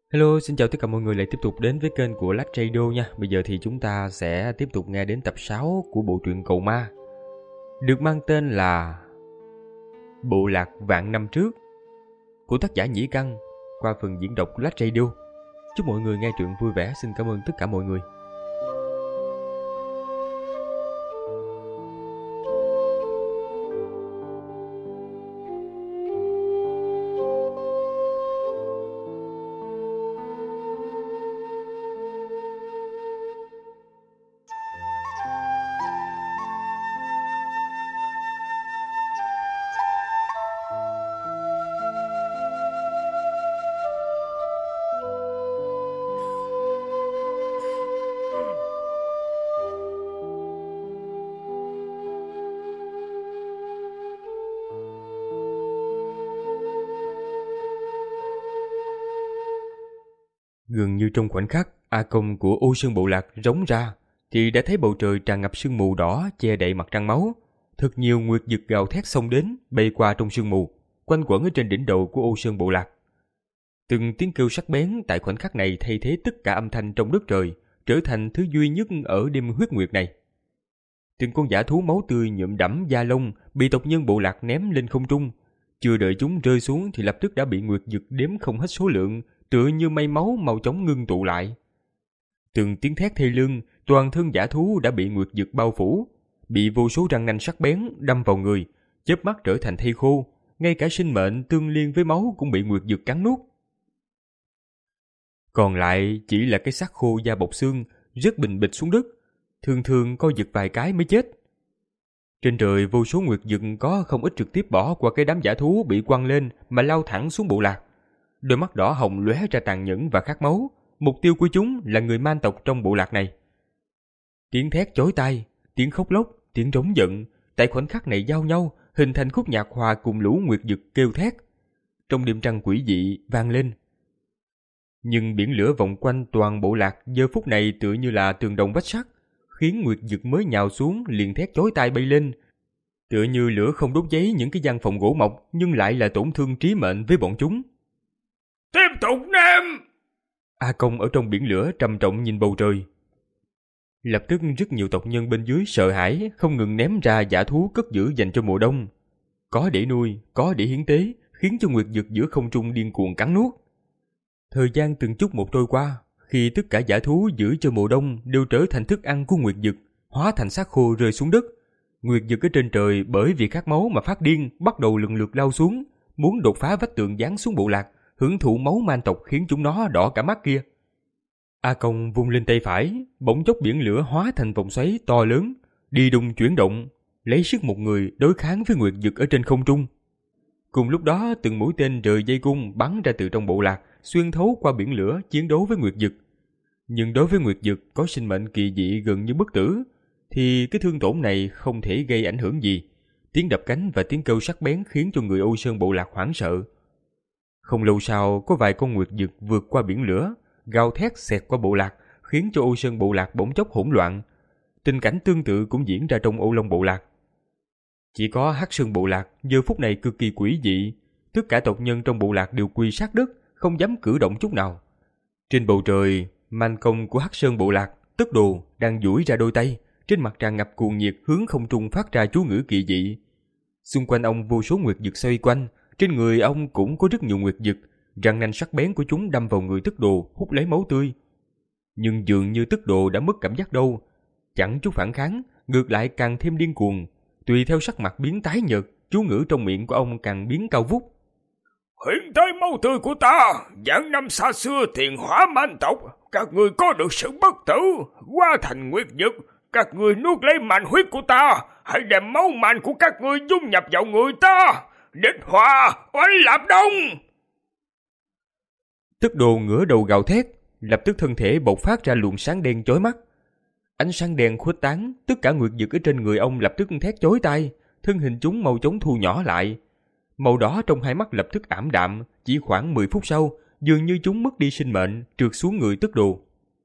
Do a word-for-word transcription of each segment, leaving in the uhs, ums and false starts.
Hello, xin chào tất cả mọi người lại tiếp tục đến với kênh của Lách Radio nha. Bây giờ thì chúng ta sẽ tiếp tục nghe đến tập sáu của bộ truyện Cầu Ma, được mang tên là Bộ Lạc Vạn Năm Trước của tác giả Nhĩ Căn, qua phần diễn đọc của Lách Radio. Chúc mọi người nghe truyện vui vẻ. Xin cảm ơn tất cả mọi người. Gần như trong khoảnh khắc A Công của Ô Sơn Bộ Lạc rống ra thì đã thấy bầu trời tràn ngập sương mù đỏ che đậy mặt trăng máu. Thật nhiều nguyệt dực gào thét xông đến, bay qua trong sương mù, quanh quẩn ở trên đỉnh đầu của Ô Sơn Bộ Lạc. Từng tiếng kêu sắc bén tại khoảnh khắc này thay thế tất cả âm thanh trong đất trời, trở thành thứ duy nhất ở đêm huyết nguyệt này. Từng con dã thú máu tươi nhuộm đẫm da lông bị tộc nhân Bộ Lạc ném lên không trung, chưa đợi chúng rơi xuống thì lập tức đã bị nguyệt dực đếm không hết số lượng, tựa như mây máu mau chóng ngưng tụ lại. Từng tiếng thét thê lương, toàn thân dã thú đã bị nguyệt dực bao phủ, bị vô số răng nanh sắc bén đâm vào người, chớp mắt trở thành thây khô, ngay cả sinh mệnh tương liên với máu cũng bị nguyệt dực cắn nuốt. Còn lại chỉ là cái xác khô da bọc xương, rớt bình bịch xuống đất, thường thường co giật vài cái mới chết. Trên trời vô số nguyệt dực có không ít trực tiếp bỏ qua cái đám dã thú bị quăng lên mà lao thẳng xuống Bộ Lạc. Đôi mắt đỏ hồng lóe ra tàn nhẫn và khát máu, mục tiêu của chúng là người man tộc trong Bộ Lạc này. Tiếng thét chói tai, tiếng khóc lóc, tiếng rống giận, tại khoảnh khắc này giao nhau, hình thành khúc nhạc hòa cùng lũ nguyệt dực kêu thét. Trong đêm trăng quỷ dị vang lên. Nhưng biển lửa vòng quanh toàn Bộ Lạc giờ phút này tựa như là tường đồng vách sắt, khiến nguyệt dực mới nhào xuống liền thét chói tai bay lên. Tựa như lửa không đốt cháy những cái gian phòng gỗ mộc, nhưng lại là tổn thương trí mệnh với bọn chúng. Tiếp tục ném! A Công ở trong biển lửa trầm trọng nhìn bầu trời. Lập tức rất nhiều tộc nhân bên dưới sợ hãi, không ngừng ném ra dã thú cất giữ dành cho mùa đông. Có để nuôi, có để hiến tế, khiến cho nguyệt dực giữa không trung điên cuồng cắn nuốt. Thời gian từng chút một trôi qua, khi tất cả dã thú giữ cho mùa đông đều trở thành thức ăn của nguyệt dực, hóa thành xác khô rơi xuống đất. Nguyệt dực ở trên trời bởi vì khát máu mà phát điên, bắt đầu lần lượt lao xuống, muốn đột phá vách tường giáng xuống Bộ Lạc, hưởng thụ máu man tộc khiến chúng nó đỏ cả mắt kia. A Công vung lên tay phải, bỗng chốc biển lửa hóa thành vòng xoáy to lớn, đi đùng chuyển động, lấy sức một người đối kháng với nguyệt dực ở trên không trung. Cùng lúc đó, từng mũi tên rời dây cung bắn ra từ trong Bộ Lạc, xuyên thấu qua biển lửa chiến đấu với nguyệt dực. Nhưng đối với nguyệt dực có sinh mệnh kỳ dị gần như bất tử, thì cái thương tổn này không thể gây ảnh hưởng gì. Tiếng đập cánh và tiếng kêu sắc bén khiến cho người Ô Sơn Bộ Lạc hoảng sợ. Không lâu sau, có vài con nguyệt dực vượt qua biển lửa, gào thét xẹt qua Bộ Lạc, khiến cho Ô Sơn Bộ Lạc bỗng chốc hỗn loạn. Tình cảnh tương tự cũng diễn ra trong Ô Long Bộ Lạc. Chỉ có Hắc Sơn Bộ Lạc giờ phút này cực kỳ quỷ dị, tất cả tộc nhân trong Bộ Lạc đều quỳ sát đất, không dám cử động chút nào. Trên bầu trời, man công của Hắc Sơn Bộ Lạc, Tức Đồ đang duỗi ra đôi tay, trên mặt tràn ngập cuồng nhiệt hướng không trung phát ra chú ngữ kỳ dị. Xung quanh ông vô số nguyệt dực xoay quanh, trên người ông cũng có rất nhiều nguyệt dực, răng nanh sắc bén của chúng đâm vào người Tức Đồ, hút lấy máu tươi. Nhưng dường như Tức Đồ đã mất cảm giác đâu, chẳng chút phản kháng, ngược lại càng thêm điên cuồng. Tùy theo sắc mặt biến tái nhợt, chú ngữ trong miệng của ông càng biến cao vút. Hiện tới máu tươi của ta, vạn năm xa xưa thiền hóa man tộc, các người có được sự bất tử, hóa thành nguyệt dực, các người nuốt lấy màn huyết của ta, hãy đem máu man của các người dung nhập vào người ta. Địch hòa, oanh lạp đông! Tức Đồ ngửa đầu gào thét, lập tức thân thể bộc phát ra luồng sáng đen chói mắt. Ánh sáng đen khuếch tán, tất cả nguyệt dực ở trên người ông lập tức thét chói tai, thân hình chúng mau chóng thu nhỏ lại. Màu đỏ trong hai mắt lập tức ảm đạm, chỉ khoảng mười phút sau, dường như chúng mất đi sinh mệnh, trượt xuống người Tức Đồ.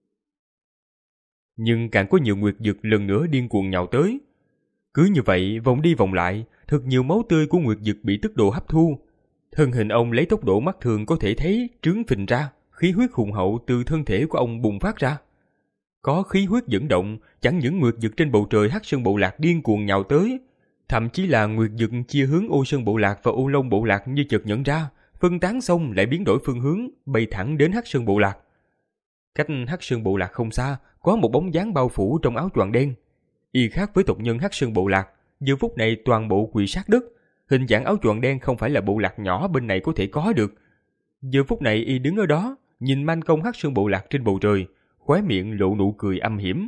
Nhưng càng có nhiều nguyệt dực lần nữa điên cuồng nhào tới. Cứ như vậy, vòng đi vòng lại, thật nhiều máu tươi của nguyệt dực bị Tức Đồ hấp thu. Thân hình ông lấy tốc độ mắt thường có thể thấy trướng phình ra, khí huyết hùng hậu từ thân thể của ông bùng phát ra. Có khí huyết dẫn động, chẳng những nguyệt dực trên bầu trời Hắc Sơn Bộ Lạc điên cuồng nhào tới, thậm chí là nguyệt dực chia hướng Ô Sơn Bộ Lạc và Ô Long Bộ Lạc như chợt nhận ra, phân tán xong lại biến đổi phương hướng, bay thẳng đến Hắc Sơn Bộ Lạc. Cách Hắc Sơn Bộ Lạc không xa, có một bóng dáng bao phủ trong áo choàng đen. Y khác với tộc nhân Hắc Sơn Bộ Lạc, giờ phút này toàn bộ quỳ sát đất. Hình dạng áo choàng đen không phải là bộ lạc nhỏ bên này có thể có được. Giờ phút này y đứng ở đó, nhìn man công Hắc Sơn Bộ Lạc trên bầu trời, khóe miệng lộ nụ cười âm hiểm.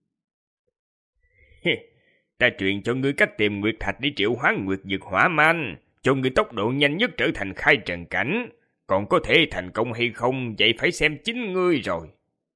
Ta truyền cho ngươi cách tìm nguyệt thạch để triệu hoán nguyệt dực hỏa man, cho ngươi tốc độ nhanh nhất trở thành khai trần cảnh. Còn có thể thành công hay không, vậy phải xem chính ngươi rồi.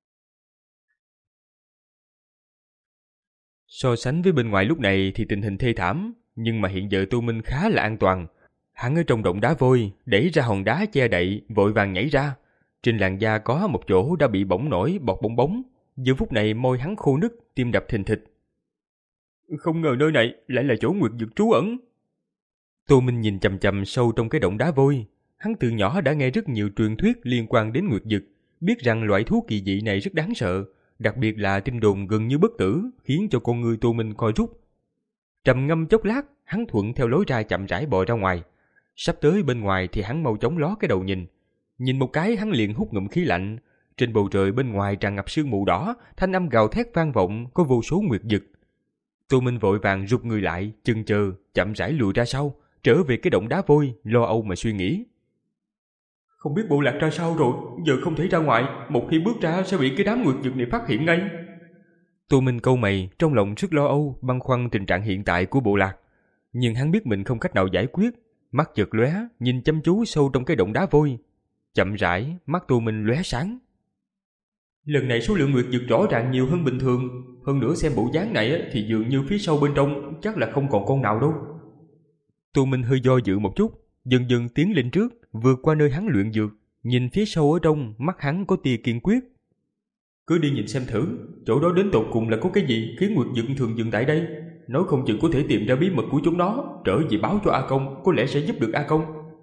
So sánh với bên ngoài lúc này thì tình hình thê thảm, nhưng mà hiện giờ Tô Minh khá là an toàn. Hắn ở trong động đá vôi, đẩy ra hòn đá che đậy, vội vàng nhảy ra. Trên làn da có một chỗ đã bị bỏng nổi bọt bong bóng. Giờ phút này môi hắn khô nứt, tim đập thình thịch. Không ngờ nơi này lại là chỗ nguyệt dực trú ẩn. Tô Minh nhìn chằm chằm sâu trong cái động đá vôi. Hắn từ nhỏ đã nghe rất nhiều truyền thuyết liên quan đến nguyệt dực, biết rằng loại thú kỳ dị này rất đáng sợ, đặc biệt là tin đồn gần như bất tử, khiến cho con người Tô Minh co rút. Trầm ngâm chốc lát, hắn thuận theo lối ra chậm rãi bò ra ngoài. Sắp tới bên ngoài thì hắn mau chóng ló cái đầu nhìn. Nhìn một cái hắn liền hút ngụm khí lạnh. Trên bầu trời bên ngoài tràn ngập sương mù đỏ, thanh âm gào thét vang vọng, có vô số nguyệt dực. Tô Minh vội vàng rụt người lại, chần chờ, chậm rãi lùi ra sau, trở về cái động đá vôi, lo âu mà suy nghĩ. Không biết bộ lạc ra sao rồi, giờ không thể ra ngoài, một khi bước ra sẽ bị cái đám nguyệt dực này phát hiện ngay. Tô Minh cau mày, trong lòng rất lo âu, băn khoăn tình trạng hiện tại của bộ lạc. Nhưng hắn biết mình không cách nào giải quyết, mắt chợt lóe, nhìn chăm chú sâu trong cái động đá vôi. Chậm rãi, mắt Tô Minh lóe sáng. Lần này số lượng nguyệt dực rõ ràng nhiều hơn bình thường, hơn nữa xem bộ dáng này thì dường như phía sau bên trong chắc là không còn con nào đâu. Tô Minh hơi do dự một chút, dần dần tiến lên trước, vượt qua nơi hắn luyện dược, nhìn phía sâu ở trong, mắt hắn có tia kiên quyết. Cứ đi nhìn xem thử, chỗ đó đến tột cùng là có cái gì khiến nguyệt dực thường dừng tại đây. Nói không chừng có thể tìm ra bí mật của chúng nó, trở về báo cho A Công, có lẽ sẽ giúp được A Công.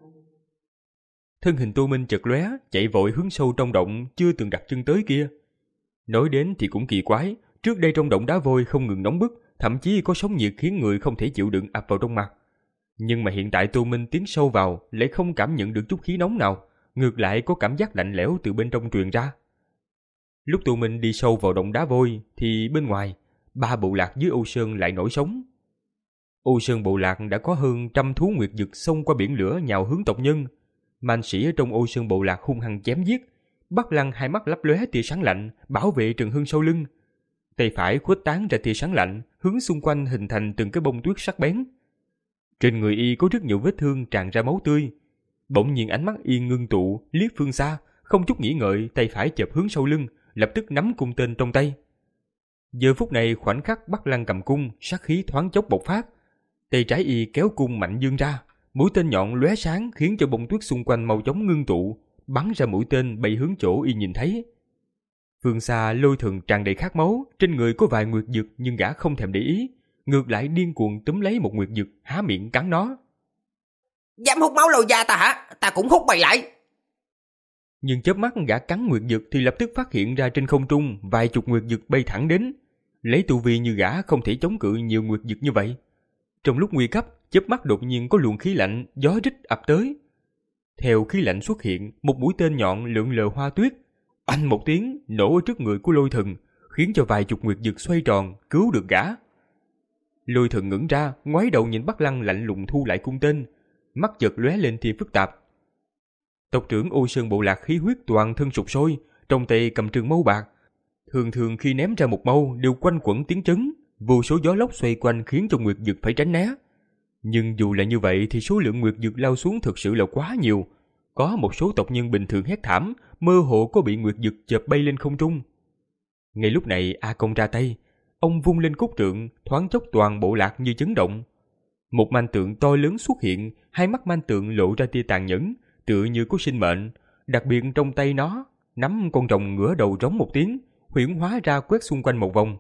Thân hình Tô Minh chợt lóe, chạy vội hướng sâu trong động chưa từng đặt chân tới kia. Nói đến thì cũng kỳ quái, trước đây trong động đá vôi không ngừng nóng bức, thậm chí có sóng nhiệt khiến người không thể chịu đựng ập vào trong mặt. Nhưng mà hiện tại Tô Minh tiến sâu vào lại không cảm nhận được chút khí nóng nào, ngược lại có cảm giác lạnh lẽo từ bên trong truyền ra. Lúc Tô Minh đi sâu vào động đá vôi thì bên ngoài, ba bộ lạc dưới Ô Sơn lại nổi sóng. Ô Sơn bộ lạc đã có hơn trăm thú nguyệt dực xông qua biển lửa nhào hướng tộc nhân. Man sĩ ở trong Ô Sơn bộ lạc hung hăng chém giết. Bắc Lăng hai mắt lấp lóe tia sáng lạnh, bảo vệ Trần Hưng sau lưng. Tay phải khuếch tán ra tia sáng lạnh, hướng xung quanh hình thành từng cái bông tuyết sắc bén. Trên người y có rất nhiều vết thương tràn ra máu tươi. Bỗng nhiên ánh mắt y ngưng tụ, liếc phương xa, không chút nghĩ ngợi, tay phải chợp hướng sau lưng, lập tức nắm cung tên trong tay. Giờ phút này khoảnh khắc Bắc Lăng cầm cung, sát khí thoáng chốc bộc phát. Tay trái y kéo cung mạnh dương ra, mũi tên nhọn lóe sáng khiến cho bông tuyết xung quanh mau chóng ngưng tụ, bắn ra mũi tên bay hướng chỗ y nhìn thấy. Phương xa Lôi Thần tràn đầy khát máu, trên người có vài nguyệt dực nhưng gã không thèm để ý, ngược lại điên cuồng túm lấy một nguyệt dực, há miệng cắn nó. Dám hút máu Lôi gia ta hả? Ta cũng hút mày lại. Nhưng chớp mắt gã cắn nguyệt dực thì lập tức phát hiện ra trên không trung vài chục nguyệt dực bay thẳng đến. Lấy tu vi như gã không thể chống cự nhiều nguyệt dực như vậy. Trong lúc nguy cấp, chớp mắt đột nhiên có luồng khí lạnh gió rít ập tới. Theo khí lạnh xuất hiện, một mũi tên nhọn lượn lờ hoa tuyết, oanh một tiếng nổ ở trước người của Lôi Thần, khiến cho vài chục nguyệt dực xoay tròn cứu được gã. Lôi Thần ngẩng ra, ngoái đầu nhìn Bắc Lăng lạnh lùng thu lại cung tên, mắt chợt lóe lên tia phức tạp. Tộc trưởng Ô Sơn bộ lạc khí huyết toàn thân sục sôi, trong tay cầm trường mâu bạc. Thường thường khi ném ra một mâu đều quanh quẩn tiếng chấn, vô số gió lốc xoay quanh khiến cho nguyệt dực phải tránh né. Nhưng dù là như vậy thì số lượng nguyệt dực lao xuống thực sự là quá nhiều. Có một số tộc nhân bình thường hét thảm, mơ hồ có bị nguyệt dực chợp bay lên không trung. Ngay lúc này A Công ra tay, ông vung lên cốt trượng, thoáng chốc toàn bộ lạc như chấn động. Một man tượng to lớn xuất hiện, hai mắt man tượng lộ ra tia tàn nhẫn, tựa như có sinh mệnh. Đặc biệt trong tay nó nắm con rồng ngửa đầu rống một tiếng, huyễn hóa ra quét xung quanh một vòng.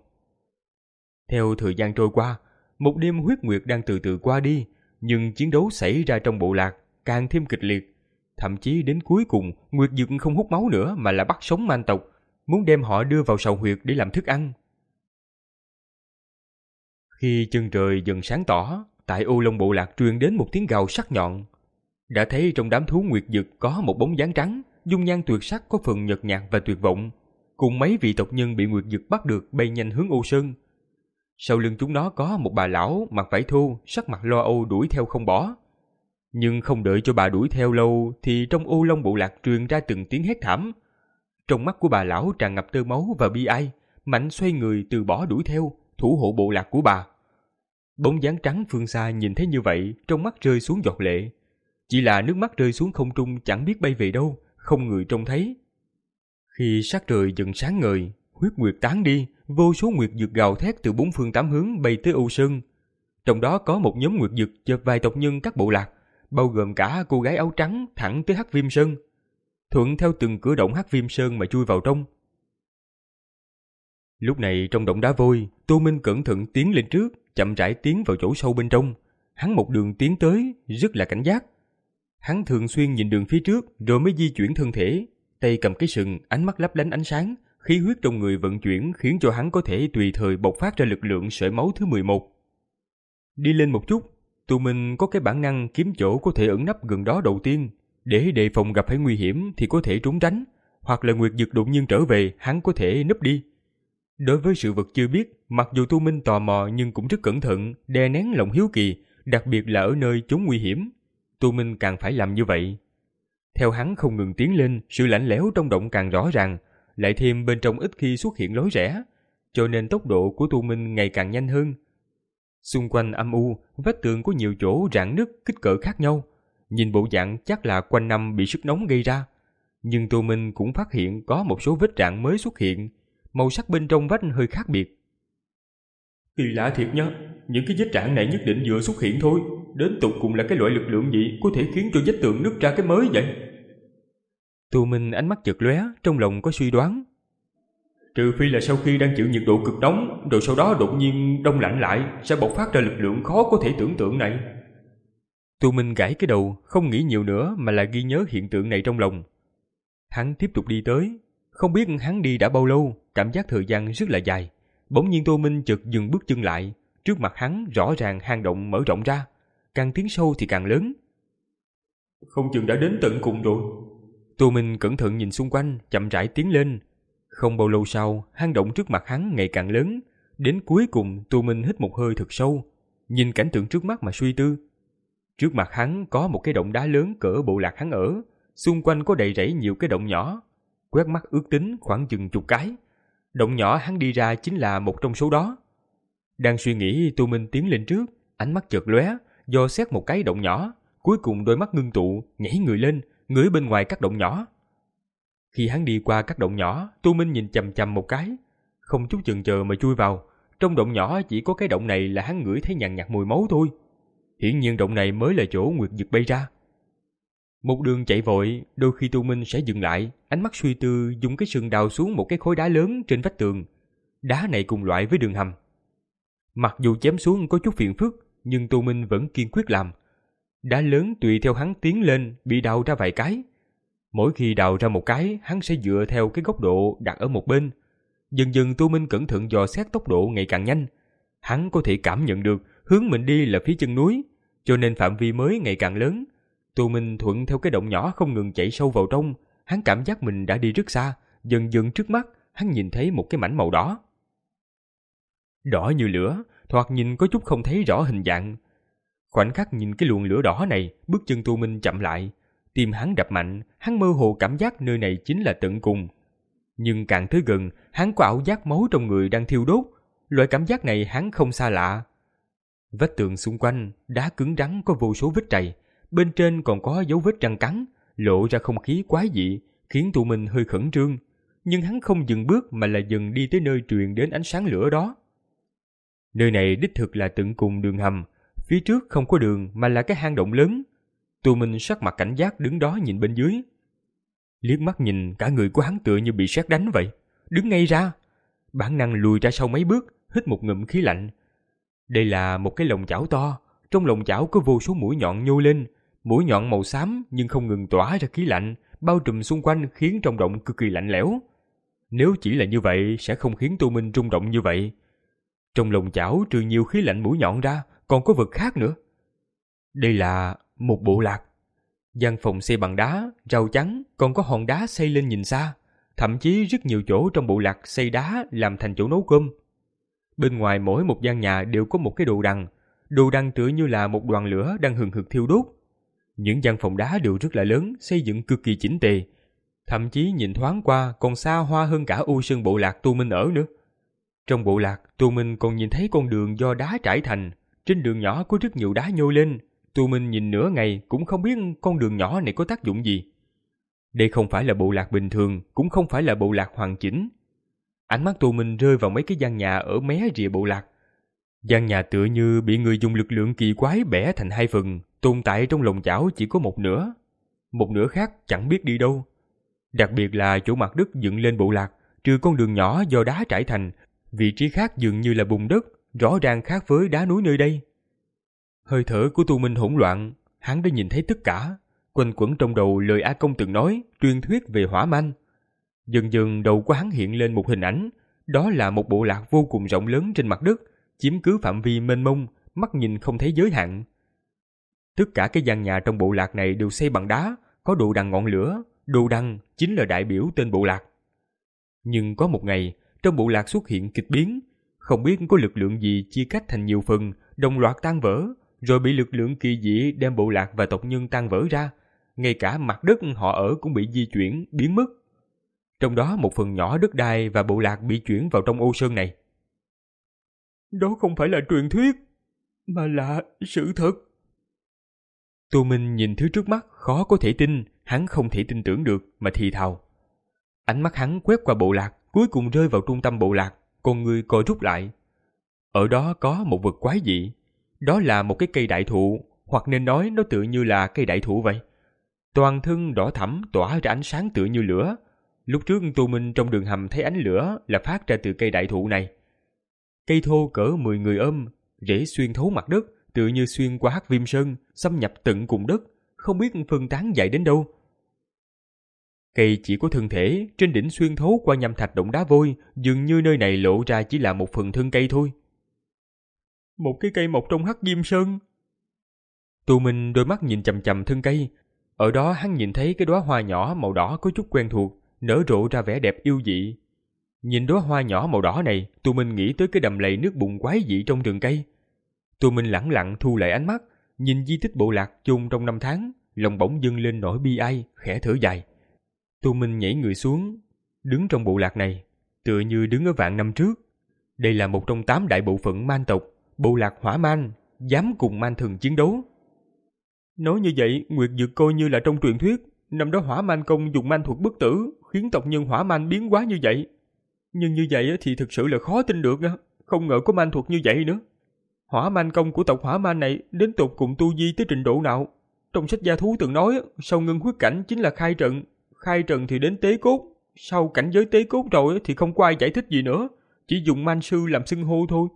Theo thời gian trôi qua, một đêm huyết nguyệt đang từ từ qua đi, nhưng chiến đấu xảy ra trong bộ lạc càng thêm kịch liệt. Thậm chí đến cuối cùng, Nguyệt Dực không hút máu nữa mà là bắt sống man tộc, muốn đem họ đưa vào sầu huyệt để làm thức ăn. Khi chân trời dần sáng tỏ, tại Ô Long bộ lạc truyền đến một tiếng gào sắc nhọn. Đã thấy trong đám thú Nguyệt Dực có một bóng dáng trắng, dung nhan tuyệt sắc có phần nhợt nhạt và tuyệt vọng, cùng mấy vị tộc nhân bị Nguyệt Dực bắt được bay nhanh hướng Ô Sơn. Sau lưng chúng nó có một bà lão mặc vải thô, sắc mặt lo âu đuổi theo không bỏ. Nhưng không đợi cho bà đuổi theo lâu thì trong Ô Long bộ lạc truyền ra từng tiếng hét thảm. Trong mắt của bà lão tràn ngập tơ máu và bi ai, mạnh xoay người từ bỏ đuổi theo, thủ hộ bộ lạc của bà. Bóng dáng trắng phương xa nhìn thấy như vậy, trong mắt rơi xuống giọt lệ. Chỉ là nước mắt rơi xuống không trung chẳng biết bay về đâu, không người trông thấy. Khi sắc trời dần sáng ngời, huyết nguyệt tán đi, vô số nguyệt dực gào thét từ bốn phương tám hướng bay tới Ô Sơn. Trong đó có một nhóm nguyệt dực chợt vài tộc nhân các bộ lạc, bao gồm cả cô gái áo trắng thẳng tới Hắc Viêm Sơn, thuận theo từng cửa động Hắc Viêm Sơn mà chui vào trong. Lúc này trong động đá vôi, Tô Minh cẩn thận tiến lên trước, chậm rãi tiến vào chỗ sâu bên trong. Hắn một đường tiến tới, rất là cảnh giác. Hắn thường xuyên nhìn đường phía trước rồi mới di chuyển thân thể, tay cầm cái sừng, ánh mắt lấp lánh ánh sáng, khí huyết trong người vận chuyển khiến cho hắn có thể tùy thời bộc phát ra lực lượng sợi máu thứ mười một. Đi lên một chút, Tô Minh có cái bản năng kiếm chỗ có thể ẩn nấp gần đó đầu tiên, để đề phòng gặp phải nguy hiểm thì có thể trốn tránh, hoặc là Nguyệt Dực đột nhiên trở về, hắn có thể núp đi. Đối với sự vật chưa biết, mặc dù Tô Minh tò mò nhưng cũng rất cẩn thận, đè nén lòng hiếu kỳ, đặc biệt là ở nơi chốn nguy hiểm. Tô Minh càng phải làm như vậy. Theo hắn không ngừng tiến lên, sự lạnh lẽo trong động càng rõ ràng, lại thêm bên trong ít khi xuất hiện lối rẽ, cho nên tốc độ của Tô Minh ngày càng nhanh hơn. Xung quanh âm u, vách tường có nhiều chỗ rạn nứt kích cỡ khác nhau, nhìn bộ dạng chắc là quanh năm bị sức nóng gây ra. Nhưng Tô Minh cũng phát hiện có một số vết rạn mới xuất hiện, màu sắc bên trong vách hơi khác biệt. Kỳ lạ thiệt nhá, những cái vết rạn này nhất định vừa xuất hiện thôi, đến tột cùng là cái loại lực lượng gì có thể khiến cho vách tường nứt ra cái mới vậy? Tô Minh ánh mắt chợt lóe, trong lòng có suy đoán. Trừ phi là sau khi đang chịu nhiệt độ cực nóng, rồi sau đó đột nhiên đông lạnh lại, sẽ bộc phát ra lực lượng khó có thể tưởng tượng này. Tô Minh gãi cái đầu, không nghĩ nhiều nữa mà là ghi nhớ hiện tượng này trong lòng. Hắn tiếp tục đi tới, không biết hắn đi đã bao lâu, cảm giác thời gian rất là dài. Bỗng nhiên Tô Minh chợt dừng bước chân lại, trước mặt hắn rõ ràng hang động mở rộng ra, càng tiến sâu thì càng lớn. Không chừng đã đến tận cùng rồi. Tô Minh cẩn thận nhìn xung quanh, chậm rãi tiến lên. Không bao lâu sau, hang động trước mặt hắn ngày càng lớn, đến cuối cùng Tô Minh hít một hơi thật sâu, nhìn cảnh tượng trước mắt mà suy tư. Trước mặt hắn có một cái động đá lớn cỡ bộ lạc hắn ở, xung quanh có đầy rẫy nhiều cái động nhỏ, quét mắt ước tính khoảng chừng chục cái. Động nhỏ hắn đi ra chính là một trong số đó. Đang suy nghĩ, Tô Minh tiến lên trước, ánh mắt chợt lóe, dò xét một cái động nhỏ, cuối cùng đôi mắt ngưng tụ, nhảy người lên, ngửi bên ngoài các động nhỏ. Khi hắn đi qua các động nhỏ, Tô Minh nhìn chằm chằm một cái, không chút chần chờ mà chui vào. Trong động nhỏ chỉ có cái động này là hắn ngửi thấy nhàn nhạt mùi máu thôi. Hiển nhiên động này mới là chỗ Nguyệt Dực bay ra. Một đường chạy vội, đôi khi Tô Minh sẽ dừng lại, ánh mắt suy tư, dùng cái sừng đào xuống một cái khối đá lớn trên vách tường. Đá này cùng loại với đường hầm. Mặc dù chém xuống có chút phiền phức, nhưng Tô Minh vẫn kiên quyết làm. Đá lớn tùy theo hắn tiến lên, bị đào ra vài cái. Mỗi khi đào ra một cái, hắn sẽ dựa theo cái góc độ đặt ở một bên. Dần dần Tô Minh cẩn thận dò xét tốc độ ngày càng nhanh. Hắn có thể cảm nhận được hướng mình đi là phía chân núi, cho nên phạm vi mới ngày càng lớn. Tô Minh thuận theo cái động nhỏ không ngừng chạy sâu vào trong, hắn cảm giác mình đã đi rất xa, dần dần trước mắt, hắn nhìn thấy một cái mảnh màu đỏ. Đỏ như lửa, thoạt nhìn có chút không thấy rõ hình dạng. Khoảnh khắc nhìn cái luồng lửa đỏ này, bước chân Tô Minh chậm lại, tim hắn đập mạnh, hắn mơ hồ cảm giác nơi này chính là tận cùng. Nhưng càng tới gần, hắn có ảo giác máu trong người đang thiêu đốt, loại cảm giác này hắn không xa lạ. Vách tường xung quanh, đá cứng rắn có vô số vết trầy, bên trên còn có dấu vết răng cắn, lộ ra không khí quái dị, khiến Tô Minh hơi khẩn trương. Nhưng hắn không dừng bước mà là dần đi tới nơi truyền đến ánh sáng lửa đó. Nơi này đích thực là tận cùng đường hầm, phía trước không có đường mà là cái hang động lớn. Tô Minh sắc mặt cảnh giác đứng đó nhìn bên dưới. Liếc mắt nhìn, cả người của hắn tựa như bị sét đánh vậy, đứng ngay ra. Bản năng lùi ra sau mấy bước, hít một ngụm khí lạnh. Đây là một cái lồng chảo to, trong lồng chảo có vô số mũi nhọn nhô lên, Mũi nhọn màu xám nhưng không ngừng tỏa ra khí lạnh, bao trùm xung quanh khiến trong động cực kỳ lạnh lẽo. Nếu chỉ là như vậy sẽ không khiến Tô Minh rung động như vậy. Trong lồng chảo trừ nhiều khí lạnh mũi nhọn ra, còn có vật khác nữa. Đây là một bộ lạc. Gian phòng xây bằng đá, rào chắn, còn có hòn đá xây lên nhìn xa. Thậm chí rất nhiều chỗ trong bộ lạc xây đá làm thành chỗ nấu cơm. Bên ngoài mỗi một gian nhà đều có một cái đồ đằng. Đồ đằng tựa như là một đoàn lửa đang hừng hực thiêu đốt. Những gian phòng đá đều rất là lớn, xây dựng cực kỳ chỉnh tề. Thậm chí nhìn thoáng qua còn xa hoa hơn cả ô sơn bộ lạc Tô Minh ở nữa. Trong bộ lạc, Tô Minh còn nhìn thấy con đường do đá trải thành. Trên đường nhỏ có rất nhiều đá nhô lên. Tô Minh nhìn nửa ngày cũng không biết con đường nhỏ này có tác dụng gì. Đây không phải là bộ lạc bình thường, cũng không phải là bộ lạc hoàn chỉnh. Ánh mắt Tô Minh rơi vào mấy cái gian nhà ở mé rìa bộ lạc. Gian nhà tựa như bị người dùng lực lượng kỳ quái bẻ thành hai phần, tồn tại trong lồng chảo chỉ có một nửa. Một nửa khác chẳng biết đi đâu. Đặc biệt là chỗ mặt đất dựng lên bộ lạc, trừ con đường nhỏ do đá trải thành, vị trí khác dường như là bùn đất, rõ ràng khác với đá núi nơi đây. Hơi thở của Tô Minh hỗn loạn, hắn đã nhìn thấy tất cả. Quanh quẩn trong đầu lời A Công từng nói, truyền thuyết về hỏa manh. Dần dần đầu của hắn hiện lên một hình ảnh, đó là một bộ lạc vô cùng rộng lớn trên mặt đất, chiếm cứ phạm vi mênh mông, mắt nhìn không thấy giới hạn. Tất cả các gian nhà trong bộ lạc này đều xây bằng đá, có đồ đằng ngọn lửa, đồ đằng chính là đại biểu tên bộ lạc. Nhưng có một ngày, trong bộ lạc xuất hiện kịch biến, không biết có lực lượng gì chia cách thành nhiều phần, đồng loạt tan vỡ, rồi bị lực lượng kỳ dị đem bộ lạc và tộc nhân tan vỡ ra, ngay cả mặt đất họ ở cũng bị di chuyển, biến mất. Trong đó một phần nhỏ đất đai và bộ lạc bị chuyển vào trong ô sơn này. Đó không phải là truyền thuyết, mà là sự thật. Tô Minh nhìn thứ trước mắt khó có thể tin, hắn không thể tin tưởng được mà thì thào. Ánh mắt hắn quét qua bộ lạc, cuối cùng rơi vào trung tâm bộ lạc, con người co rút lại. Ở đó có một vật quái dị, đó là một cái cây đại thụ, hoặc nên nói nó tựa như là cây đại thụ vậy. Toàn thân đỏ thẫm tỏa ra ánh sáng tựa như lửa. Lúc trước Tô Minh trong đường hầm thấy ánh lửa là phát ra từ cây đại thụ này. Cây thô cỡ mười người ôm, rễ xuyên thấu mặt đất, tựa như xuyên qua Hắc Viêm Sơn, xâm nhập tận cùng đất, không biết phân tán dài đến đâu. Cây chỉ có thân thể, trên đỉnh xuyên thấu qua nham thạch động đá vôi, dường như nơi này lộ ra chỉ là một phần thân cây thôi. Một cái cây mọc trong Hắc Viêm Sơn. Tô Minh đôi mắt nhìn chằm chằm thân cây. Ở đó hắn nhìn thấy cái đóa hoa nhỏ màu đỏ có chút quen thuộc, nở rộ ra vẻ đẹp yêu dị. Nhìn đóa hoa nhỏ màu đỏ này, Tô Minh nghĩ tới cái đầm lầy nước bùn quái dị trong rừng cây. Tô Minh lẳng lặng thu lại ánh mắt, nhìn di tích bộ lạc chôn trong năm tháng, lòng bỗng dâng lên nỗi bi ai, khẽ thở dài. Tô Minh nhảy người xuống, đứng trong bộ lạc này, tựa như đứng ở vạn năm trước. Đây là một trong tám đại bộ phận man tộc, bộ lạc hỏa man, dám cùng man thần chiến đấu. Nói như vậy, Nguyệt Dực coi như là trong truyền thuyết, năm đó hỏa man công dùng man thuật bất tử, khiến tộc nhân hỏa man biến hóa như vậy. Nhưng như vậy thì thực sự là khó tin được, không ngờ có man thuật như vậy nữa. Hỏa man công của tộc hỏa man này đến tột cùng tu vi tới trình độ nào? Trong sách gia thú từng nói, sau ngưng huyết cảnh chính là khai trận, khai trận thì đến tế cốt, sau cảnh giới tế cốt rồi thì không có ai giải thích gì nữa, chỉ dùng man sư làm xưng hô thôi.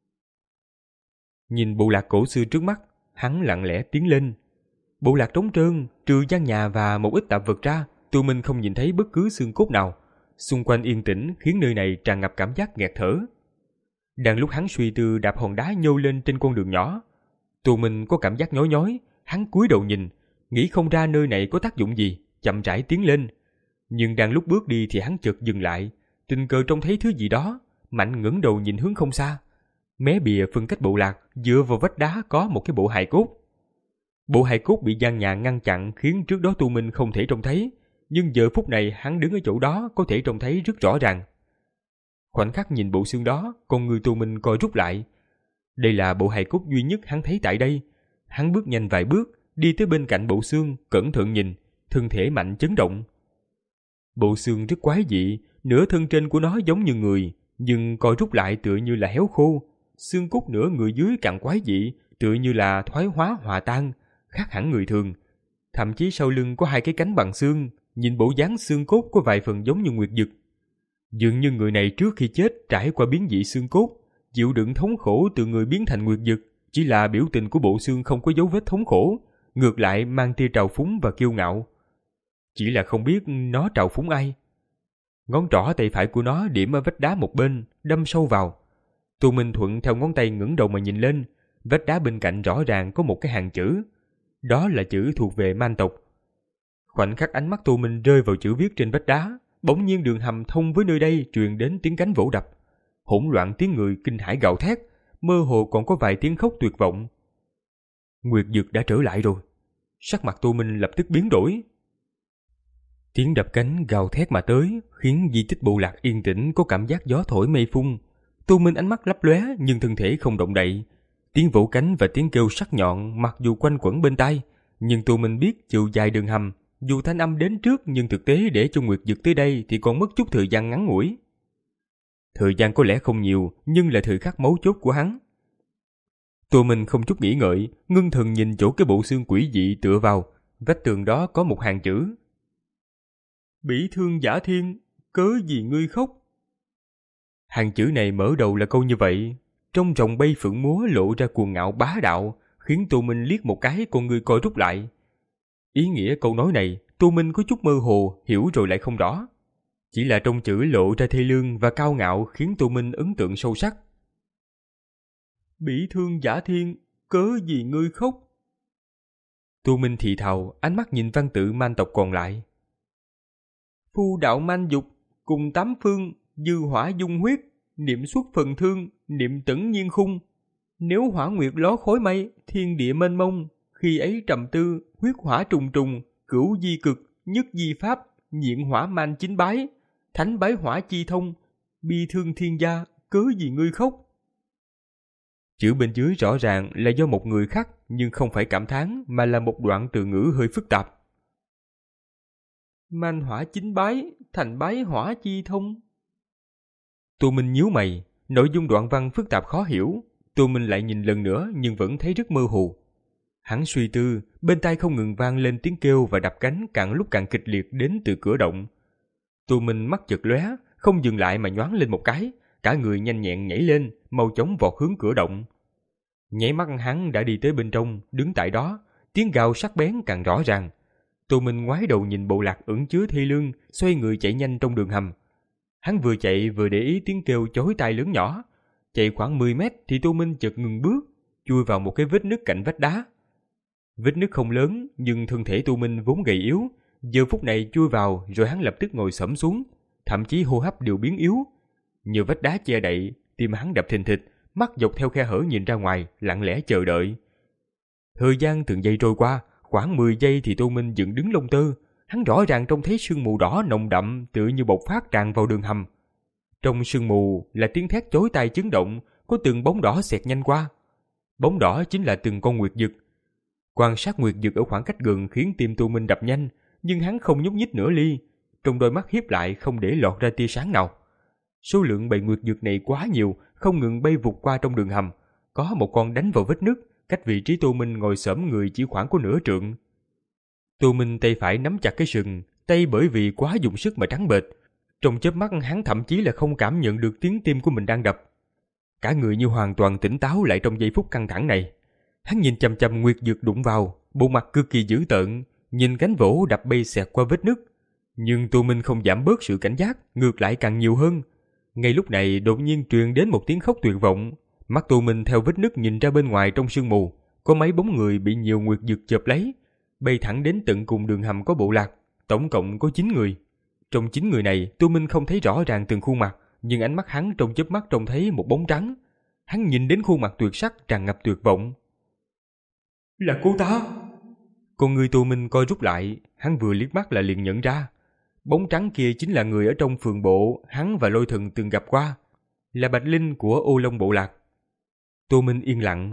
Nhìn bộ lạc cổ xưa trước mắt, hắn lặng lẽ tiến lên. Bộ lạc trống trơn, trừ gian nhà và một ít tạp vật ra, Tô Minh không nhìn thấy bất cứ xương cốt nào. Xung quanh yên tĩnh khiến nơi này tràn ngập cảm giác nghẹt thở. Đang lúc hắn suy tư đạp hòn đá nhô lên trên con đường nhỏ, Tô Minh có cảm giác nhói nhói, hắn cúi đầu nhìn, nghĩ không ra nơi này có tác dụng gì, chậm rãi tiến lên. Nhưng đang lúc bước đi thì hắn chợt dừng lại, tình cờ trông thấy thứ gì đó, mạnh ngẩng đầu nhìn hướng không xa. Mé bìa phân cách bộ lạc, dựa vào vách đá có một cái bộ hài cốt. Bộ hài cốt bị gian nhà ngăn chặn khiến trước đó Tô Minh không thể trông thấy, nhưng giờ phút này hắn đứng ở chỗ đó có thể trông thấy rất rõ ràng. Khoảnh khắc nhìn bộ xương đó, con người Tô Minh co rút lại. Đây là bộ hài cốt duy nhất hắn thấy tại đây. Hắn bước nhanh vài bước, đi tới bên cạnh bộ xương, cẩn thận nhìn, thân thể mạnh chấn động. Bộ xương rất quái dị, nửa thân trên của nó giống như người, nhưng co rút lại tựa như là héo khô. Xương cốt nửa người dưới càng quái dị, tựa như là thoái hóa hòa tan, khác hẳn người thường. Thậm chí sau lưng có hai cái cánh bằng xương, nhìn bộ dáng xương cốt có vài phần giống như Nguyệt Dực. Dường như người này trước khi chết trải qua biến dị xương cốt, chịu đựng thống khổ từ người biến thành Nguyệt Dực, chỉ là biểu tình của bộ xương không có dấu vết thống khổ, ngược lại mang tia trào phúng và kiêu ngạo. Chỉ là không biết nó trào phúng ai. Ngón trỏ tay phải của nó điểm ở vách đá một bên, đâm sâu vào. Tô Minh thuận theo ngón tay ngẩng đầu mà nhìn lên, vách đá bên cạnh rõ ràng có một cái hàng chữ. Đó là chữ thuộc về Man tộc. Khoảnh khắc ánh mắt Tô Minh rơi vào chữ viết trên vách đá, bỗng nhiên đường hầm thông với nơi đây truyền đến tiếng cánh vỗ đập. Hỗn loạn tiếng người kinh hãi gào thét, mơ hồ còn có vài tiếng khóc tuyệt vọng. Nguyệt Dực đã trở lại rồi. Sắc mặt Tô Minh lập tức biến đổi. Tiếng đập cánh gào thét mà tới, khiến di tích bộ lạc yên tĩnh có cảm giác gió thổi mây phun. Tô Minh ánh mắt lấp lóe nhưng thân thể không động đậy. Tiếng vỗ cánh và tiếng kêu sắc nhọn mặc dù quanh quẩn bên tai, nhưng Tô Minh biết chiều dài đường hầm, dù thanh âm đến trước nhưng thực tế để cho Nguyệt Dực tới đây thì còn mất chút thời gian ngắn ngủi. Thời gian có lẽ không nhiều, nhưng là thời khắc mấu chốt của hắn. Tô Minh không chút nghĩ ngợi, ngưng thần nhìn chỗ cái bộ xương quỷ dị tựa vào, vách tường đó có một hàng chữ. Bỉ thương giả thiên, cớ gì ngươi khóc? Hàng chữ này mở đầu là câu như vậy, trong rồng bay phượng múa lộ ra cuồng ngạo bá đạo, khiến Tô Minh liếc một cái con người coi rút lại. Ý nghĩa câu nói này, Tô Minh có chút mơ hồ, hiểu rồi lại không rõ. Chỉ là trong chữ lộ ra thê lương và cao ngạo khiến Tô Minh ấn tượng sâu sắc. Bỉ thương giả thiên, cớ gì ngươi khóc? Tô Minh thì thào, ánh mắt nhìn văn tự Man tộc còn lại. Phu đạo man dục, cùng tám phương, dư hỏa dung huyết, niệm xuất phần thương, niệm tẩn nhiên khung. Nếu hỏa nguyệt ló khói mây, thiên địa mênh mông, khi ấy trầm tư, huyết hỏa trùng trùng, cửu di cực, nhất di pháp, diện hỏa man chính bái, thánh bái hỏa chi thông, bi thương thiên gia, cớ gì ngươi khóc? Chữ bên dưới rõ ràng là do một người khắc, nhưng không phải cảm thán mà là một đoạn từ ngữ hơi phức tạp. Man hỏa chính bái, thành bái hỏa chi thông. Tô Minh nhíu mày, nội dung đoạn văn phức tạp khó hiểu. Tô Minh lại nhìn lần nữa nhưng vẫn thấy rất mơ hồ. Hắn suy tư, bên tai không ngừng vang lên tiếng kêu và đập cánh càng lúc càng kịch liệt đến từ cửa động. Tô Minh mắt chợt lóe, không dừng lại mà nhoáng lên một cái, cả người nhanh nhẹn nhảy lên, mau chóng vọt hướng cửa động. Nháy mắt hắn đã đi tới bên trong, đứng tại đó, tiếng gào sắc bén càng rõ ràng. Tô Minh ngoái đầu nhìn bộ lạc ẩn chứa thê lương, xoay người chạy nhanh trong đường hầm. Hắn vừa chạy vừa để ý tiếng kêu chói tai lớn nhỏ. Chạy khoảng mười mét thì Tô Minh chợt ngừng bước, chui vào một cái vết nứt cạnh vách đá. Vết nứt không lớn, nhưng thân thể Tô Minh vốn gầy yếu, giờ phút này chui vào rồi hắn lập tức ngồi xổm xuống, thậm chí hô hấp đều biến yếu. Nhờ vách đá che đậy, tim hắn đập thình thịch, mắt dọc theo khe hở nhìn ra ngoài, lặng lẽ chờ đợi. Thời gian từng giây trôi qua, khoảng mười giây thì Tô Minh dựng đứng lông tơ. Hắn rõ ràng trông thấy sương mù đỏ nồng đậm tựa như bộc phát tràn vào đường hầm. Trong sương mù là tiếng thét chói tai chấn động, có từng bóng đỏ xẹt nhanh qua. Bóng đỏ chính là từng con nguyệt dực. Quan sát nguyệt dực ở khoảng cách gần khiến tim Tô Minh đập nhanh, nhưng hắn không nhúc nhích nửa ly, trong đôi mắt hiếp lại không để lọt ra tia sáng nào. Số lượng bầy nguyệt dực này quá nhiều, không ngừng bay vụt qua trong đường hầm. Có một con đánh vào vết nứt, cách vị trí Tô Minh ngồi xổm người chỉ khoảng có nửa trượng. Tô Minh tay phải nắm chặt cái sừng, tay bởi vì quá dùng sức mà trắng bệch. Trong chớp mắt hắn thậm chí là không cảm nhận được tiếng tim của mình đang đập. Cả người như hoàn toàn tỉnh táo lại trong giây phút căng thẳng này. Hắn nhìn chằm chằm nguyệt dực đụng vào, bộ mặt cực kỳ dữ tợn, nhìn cánh vỗ đập bay xẹt qua vết nứt. Nhưng Tô Minh không giảm bớt sự cảnh giác, ngược lại càng nhiều hơn. Ngay lúc này đột nhiên truyền đến một tiếng khóc tuyệt vọng. Mắt Tô Minh theo vết nứt nhìn ra bên ngoài trong sương mù, có mấy bóng người bị nhiều nguyệt dực chộp lấy, bay thẳng đến tận cùng đường hầm có bộ lạc. Tổng cộng có chín người. Trong chín người này, Tô Minh không thấy rõ ràng từng khuôn mặt, nhưng ánh mắt hắn trong chớp mắt trông thấy một bóng trắng. Hắn nhìn đến khuôn mặt tuyệt sắc tràn ngập tuyệt vọng. Là cô ta! Con người Tô Minh coi rút lại, hắn vừa liếc mắt là liền nhận ra. Bóng trắng kia chính là người ở trong phường bộ hắn và Lôi Thần từng gặp qua, là Bạch Linh của Ô Long bộ lạc. Tô Minh yên lặng.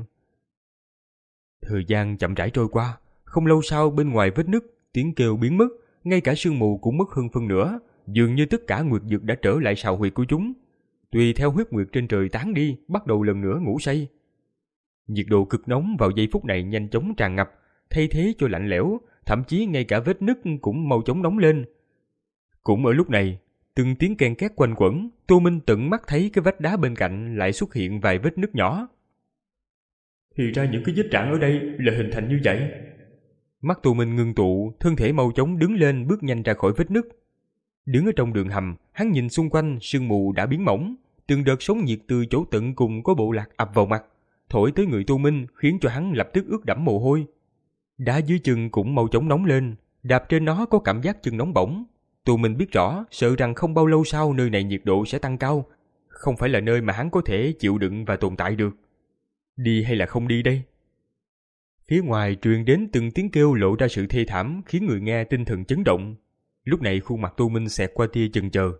Thời gian chậm rãi trôi qua, không lâu sau bên ngoài vết nứt, tiếng kêu biến mất, ngay cả sương mù cũng mất hơn phân nửa, dường như tất cả nguyệt dực đã trở lại sào huyệt của chúng. Tùy theo huyết nguyệt trên trời tán đi, bắt đầu lần nữa ngủ say. Nhiệt độ cực nóng vào giây phút này nhanh chóng tràn ngập, thay thế cho lạnh lẽo, thậm chí ngay cả vết nứt cũng mau chóng nóng lên. Cũng ở lúc này, từng tiếng ken két quanh quẩn, Tô Minh tận mắt thấy cái vách đá bên cạnh lại xuất hiện vài vết nứt nhỏ. Thì ra những cái vết rạn ở đây là hình thành như vậy. Mắt Tô Minh ngưng tụ, thân thể mau chóng đứng lên bước nhanh ra khỏi vết nứt. Đứng ở trong đường hầm, hắn nhìn xung quanh, sương mù đã biến mỏng, từng đợt sóng nhiệt từ chỗ tận cùng của bộ lạc ập vào mặt, thổi tới người Tô Minh khiến cho hắn lập tức ướt đẫm mồ hôi. Đá dưới chân cũng mau chóng nóng lên, đạp trên nó có cảm giác chân nóng bỏng. Tô Minh biết rõ, sợ rằng không bao lâu sau nơi này nhiệt độ sẽ tăng cao, không phải là nơi mà hắn có thể chịu đựng và tồn tại được. Đi hay là không đi đây? Phía ngoài truyền đến từng tiếng kêu lộ ra sự thê thảm khiến người nghe tinh thần chấn động. Lúc này khuôn mặt Tô Minh xẹt qua tia chần chờ.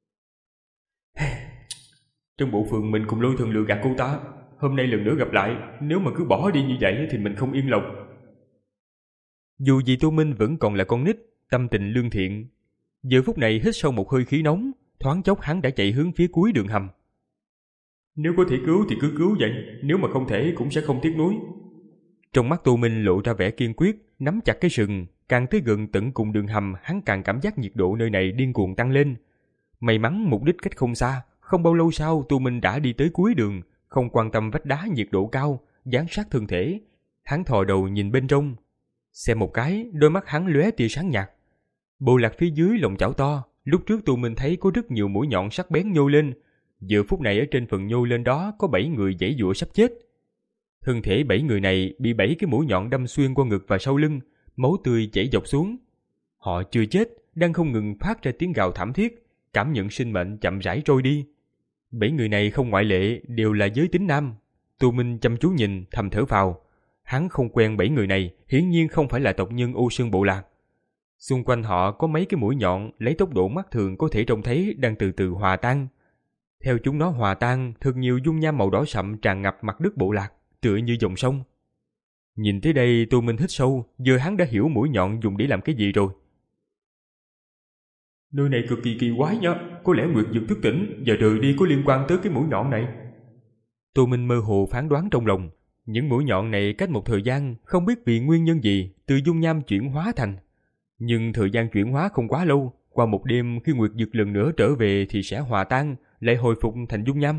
Trong bộ phường mình cùng Lôi Thần lừa gạt cô ta, hôm nay lần nữa gặp lại, nếu mà cứ bỏ đi như vậy thì mình không yên lòng. Dù gì Tô Minh vẫn còn là con nít, tâm tình lương thiện. Giờ phút này hít sâu một hơi khí nóng, thoáng chốc hắn đã chạy hướng phía cuối đường hầm. Nếu có thể cứu thì cứ cứu vậy, nếu mà không thể cũng sẽ không tiếc nuối. Trong mắt Tô Minh lộ ra vẻ kiên quyết, nắm chặt cái sừng, càng tới gần tận cùng đường hầm, hắn càng cảm giác nhiệt độ nơi này điên cuồng tăng lên. May mắn mục đích cách không xa, không bao lâu sau Tô Minh đã đi tới cuối đường, không quan tâm vách đá nhiệt độ cao, dán sát thân thể. Hắn thò đầu nhìn bên trong, xem một cái, đôi mắt hắn lóe tia sáng nhạt. Bộ lạc phía dưới lồng chảo to, lúc trước Tô Minh thấy có rất nhiều mũi nhọn sắc bén nhô lên. Giờ phút này ở trên phần nhô lên đó có bảy người giãy giụa sắp chết. Thân thể bảy người này bị bảy cái mũi nhọn đâm xuyên qua ngực và sau lưng, máu tươi chảy dọc xuống. Họ chưa chết, đang không ngừng phát ra tiếng gào thảm thiết, cảm nhận sinh mệnh chậm rãi trôi đi. Bảy người này không ngoại lệ, đều là giới tính nam. Tô Minh chăm chú nhìn, thầm thở phào. Hắn không quen bảy người này, hiển nhiên không phải là tộc nhân Ô Sơn bộ lạc. Xung quanh họ có mấy cái mũi nhọn lấy tốc độ mắt thường có thể trông thấy đang từ từ hòa tan. Theo chúng nó hòa tan, thật nhiều dung nham màu đỏ sậm tràn ngập mặt đất bộ lạc, tựa như dòng sông. Nhìn tới đây Tô Minh hít sâu, giờ hắn đã hiểu mũi nhọn dùng để làm cái gì rồi. Nơi này cực kỳ kỳ quái nhá, có lẽ Nguyệt Dực thức tỉnh và rời đi có liên quan tới cái mũi nhọn này. Tô Minh mơ hồ phán đoán trong lòng, những mũi nhọn này cách một thời gian, không biết vì nguyên nhân gì, từ dung nham chuyển hóa thành. Nhưng thời gian chuyển hóa không quá lâu, qua một đêm khi Nguyệt Dực lần nữa trở về thì sẽ hòa tan, lại hồi phục thành dung nham.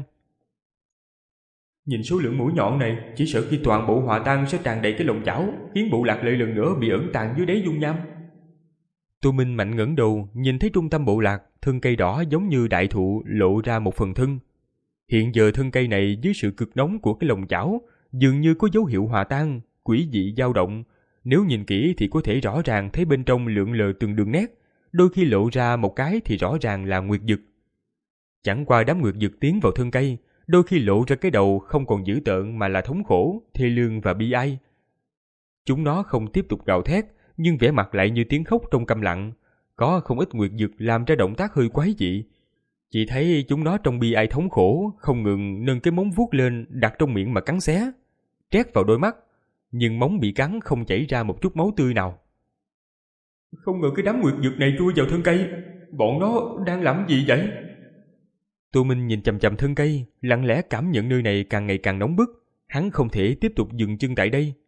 Nhìn số lượng mũi nhọn này, chỉ sợ khi toàn bộ hòa tan sẽ tràn đầy cái lồng chảo, khiến bộ lạc lại lần nữa bị ẩn tàng dưới đáy dung nham. Tô Minh mạnh ngẩng đầu, nhìn thấy trung tâm bộ lạc, thân cây đỏ giống như đại thụ lộ ra một phần thân. Hiện giờ thân cây này dưới sự cực nóng của cái lồng chảo, dường như có dấu hiệu hòa tan, quỷ dị dao động. Nếu nhìn kỹ thì có thể rõ ràng thấy bên trong lượn lờ từng đường nét, đôi khi lộ ra một cái thì rõ ràng là nguyệt dực. Chẳng qua đám nguyệt dực tiến vào thân cây, đôi khi lộ ra cái đầu không còn dữ tợn mà là thống khổ, thê lương và bi ai. Chúng nó không tiếp tục gào thét, nhưng vẻ mặt lại như tiếng khóc trong câm lặng. Có không ít nguyệt dực làm ra động tác hơi quái dị. Chỉ thấy chúng nó trong bi ai thống khổ, không ngừng nâng cái móng vuốt lên đặt trong miệng mà cắn xé, trét vào đôi mắt, nhưng móng bị cắn không chảy ra một chút máu tươi nào. Không ngờ cái đám nguyệt dực này chui vào thân cây, bọn nó đang làm gì vậy? Tô Minh nhìn chằm chằm thân cây, lặng lẽ cảm nhận nơi này càng ngày càng nóng bức, hắn không thể tiếp tục dừng chân tại đây.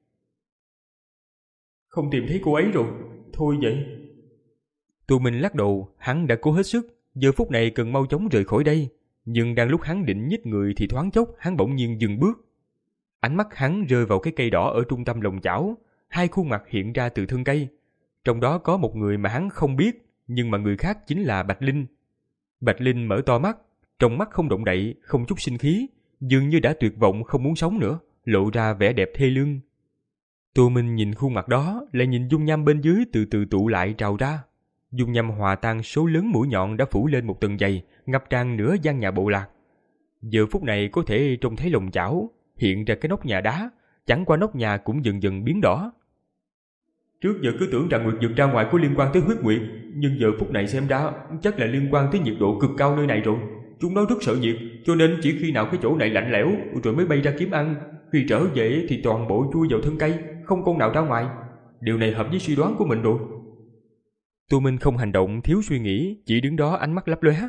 Không tìm thấy cô ấy rồi, thôi vậy. Tô Minh lắc đầu, hắn đã cố hết sức, giờ phút này cần mau chóng rời khỏi đây, nhưng đang lúc hắn định nhích người thì thoáng chốc hắn bỗng nhiên dừng bước. Ánh mắt hắn rơi vào cái cây đỏ ở trung tâm lồng chảo, hai khuôn mặt hiện ra từ thân cây. Trong đó có một người mà hắn không biết, nhưng mà người khác chính là Bạch Linh. Bạch Linh mở to mắt, trong mắt không động đậy, không chút sinh khí, dường như đã tuyệt vọng không muốn sống nữa, lộ ra vẻ đẹp thê lương. Tô Minh nhìn khuôn mặt đó, lại nhìn dung nham bên dưới từ từ tụ lại trào ra. Dung nham hòa tan, số lớn mũi nhọn đã phủ lên một tầng dày, ngập tràn nửa gian nhà bộ lạc. Giờ phút này có thể trông thấy lồng chảo, hiện ra cái nóc nhà đá, chẳng qua nóc nhà cũng dần dần biến đỏ. Trước giờ cứ tưởng rằng nguyệt dực ra ngoài có liên quan tới huyết nguyệt, nhưng giờ phút này xem ra chắc là liên quan tới nhiệt độ cực cao nơi này rồi. Chúng nó rất sợ nhiệt, cho nên chỉ khi nào cái chỗ này lạnh lẽo rồi mới bay ra kiếm ăn. Khi trở về thì toàn bộ chui vào thân cây, không con nào ra ngoài. Điều này hợp với suy đoán của mình rồi. Tô Minh không hành động, thiếu suy nghĩ, chỉ đứng đó ánh mắt lấp lóe.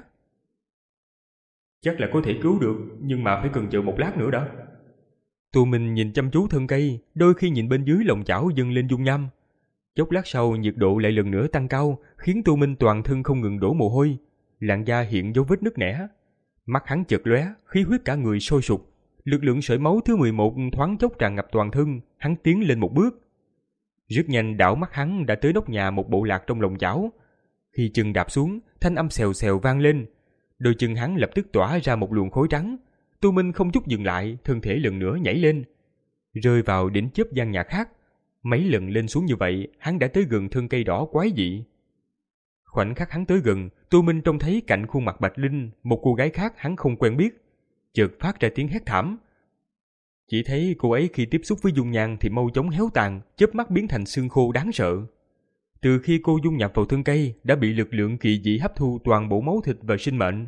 Chắc là có thể cứu được, nhưng mà phải cần chờ một lát nữa đã. Tô Minh nhìn chăm chú thân cây, đôi khi nhìn bên dưới lồng chảo dâng lên dung nham. Chốc lát sau nhiệt độ lại lần nữa tăng cao, khiến Tô Minh toàn thân không ngừng đổ mồ hôi, làn da hiện dấu vết nứt nẻ. Mắt hắn chợt lóe, khí huyết cả người sôi sục, lực lượng sợi máu thứ mười một thoáng chốc tràn ngập toàn thân, hắn tiến lên một bước. Rất nhanh đảo mắt hắn đã tới nóc nhà một bộ lạc trong lồng chảo. Khi chân đạp xuống, thanh âm xèo xèo vang lên. Đôi chân hắn lập tức tỏa ra một luồng khói trắng. Tô Minh không chút dừng lại, thân thể lần nữa nhảy lên, rơi vào đỉnh chóp gian nhà khác. Mấy lần lên xuống như vậy, hắn đã tới gần thân cây đỏ quái dị. Khoảnh khắc hắn tới gần, Tô Minh trông thấy cạnh khuôn mặt Bạch Linh một cô gái khác hắn không quen biết, chợt phát ra tiếng hét thảm. Chỉ thấy cô ấy khi tiếp xúc với dung nham thì mau chóng héo tàn, chớp mắt biến thành xương khô đáng sợ. Từ khi cô dung nhập vào thân cây, đã bị lực lượng kỳ dị hấp thu toàn bộ máu thịt và sinh mệnh.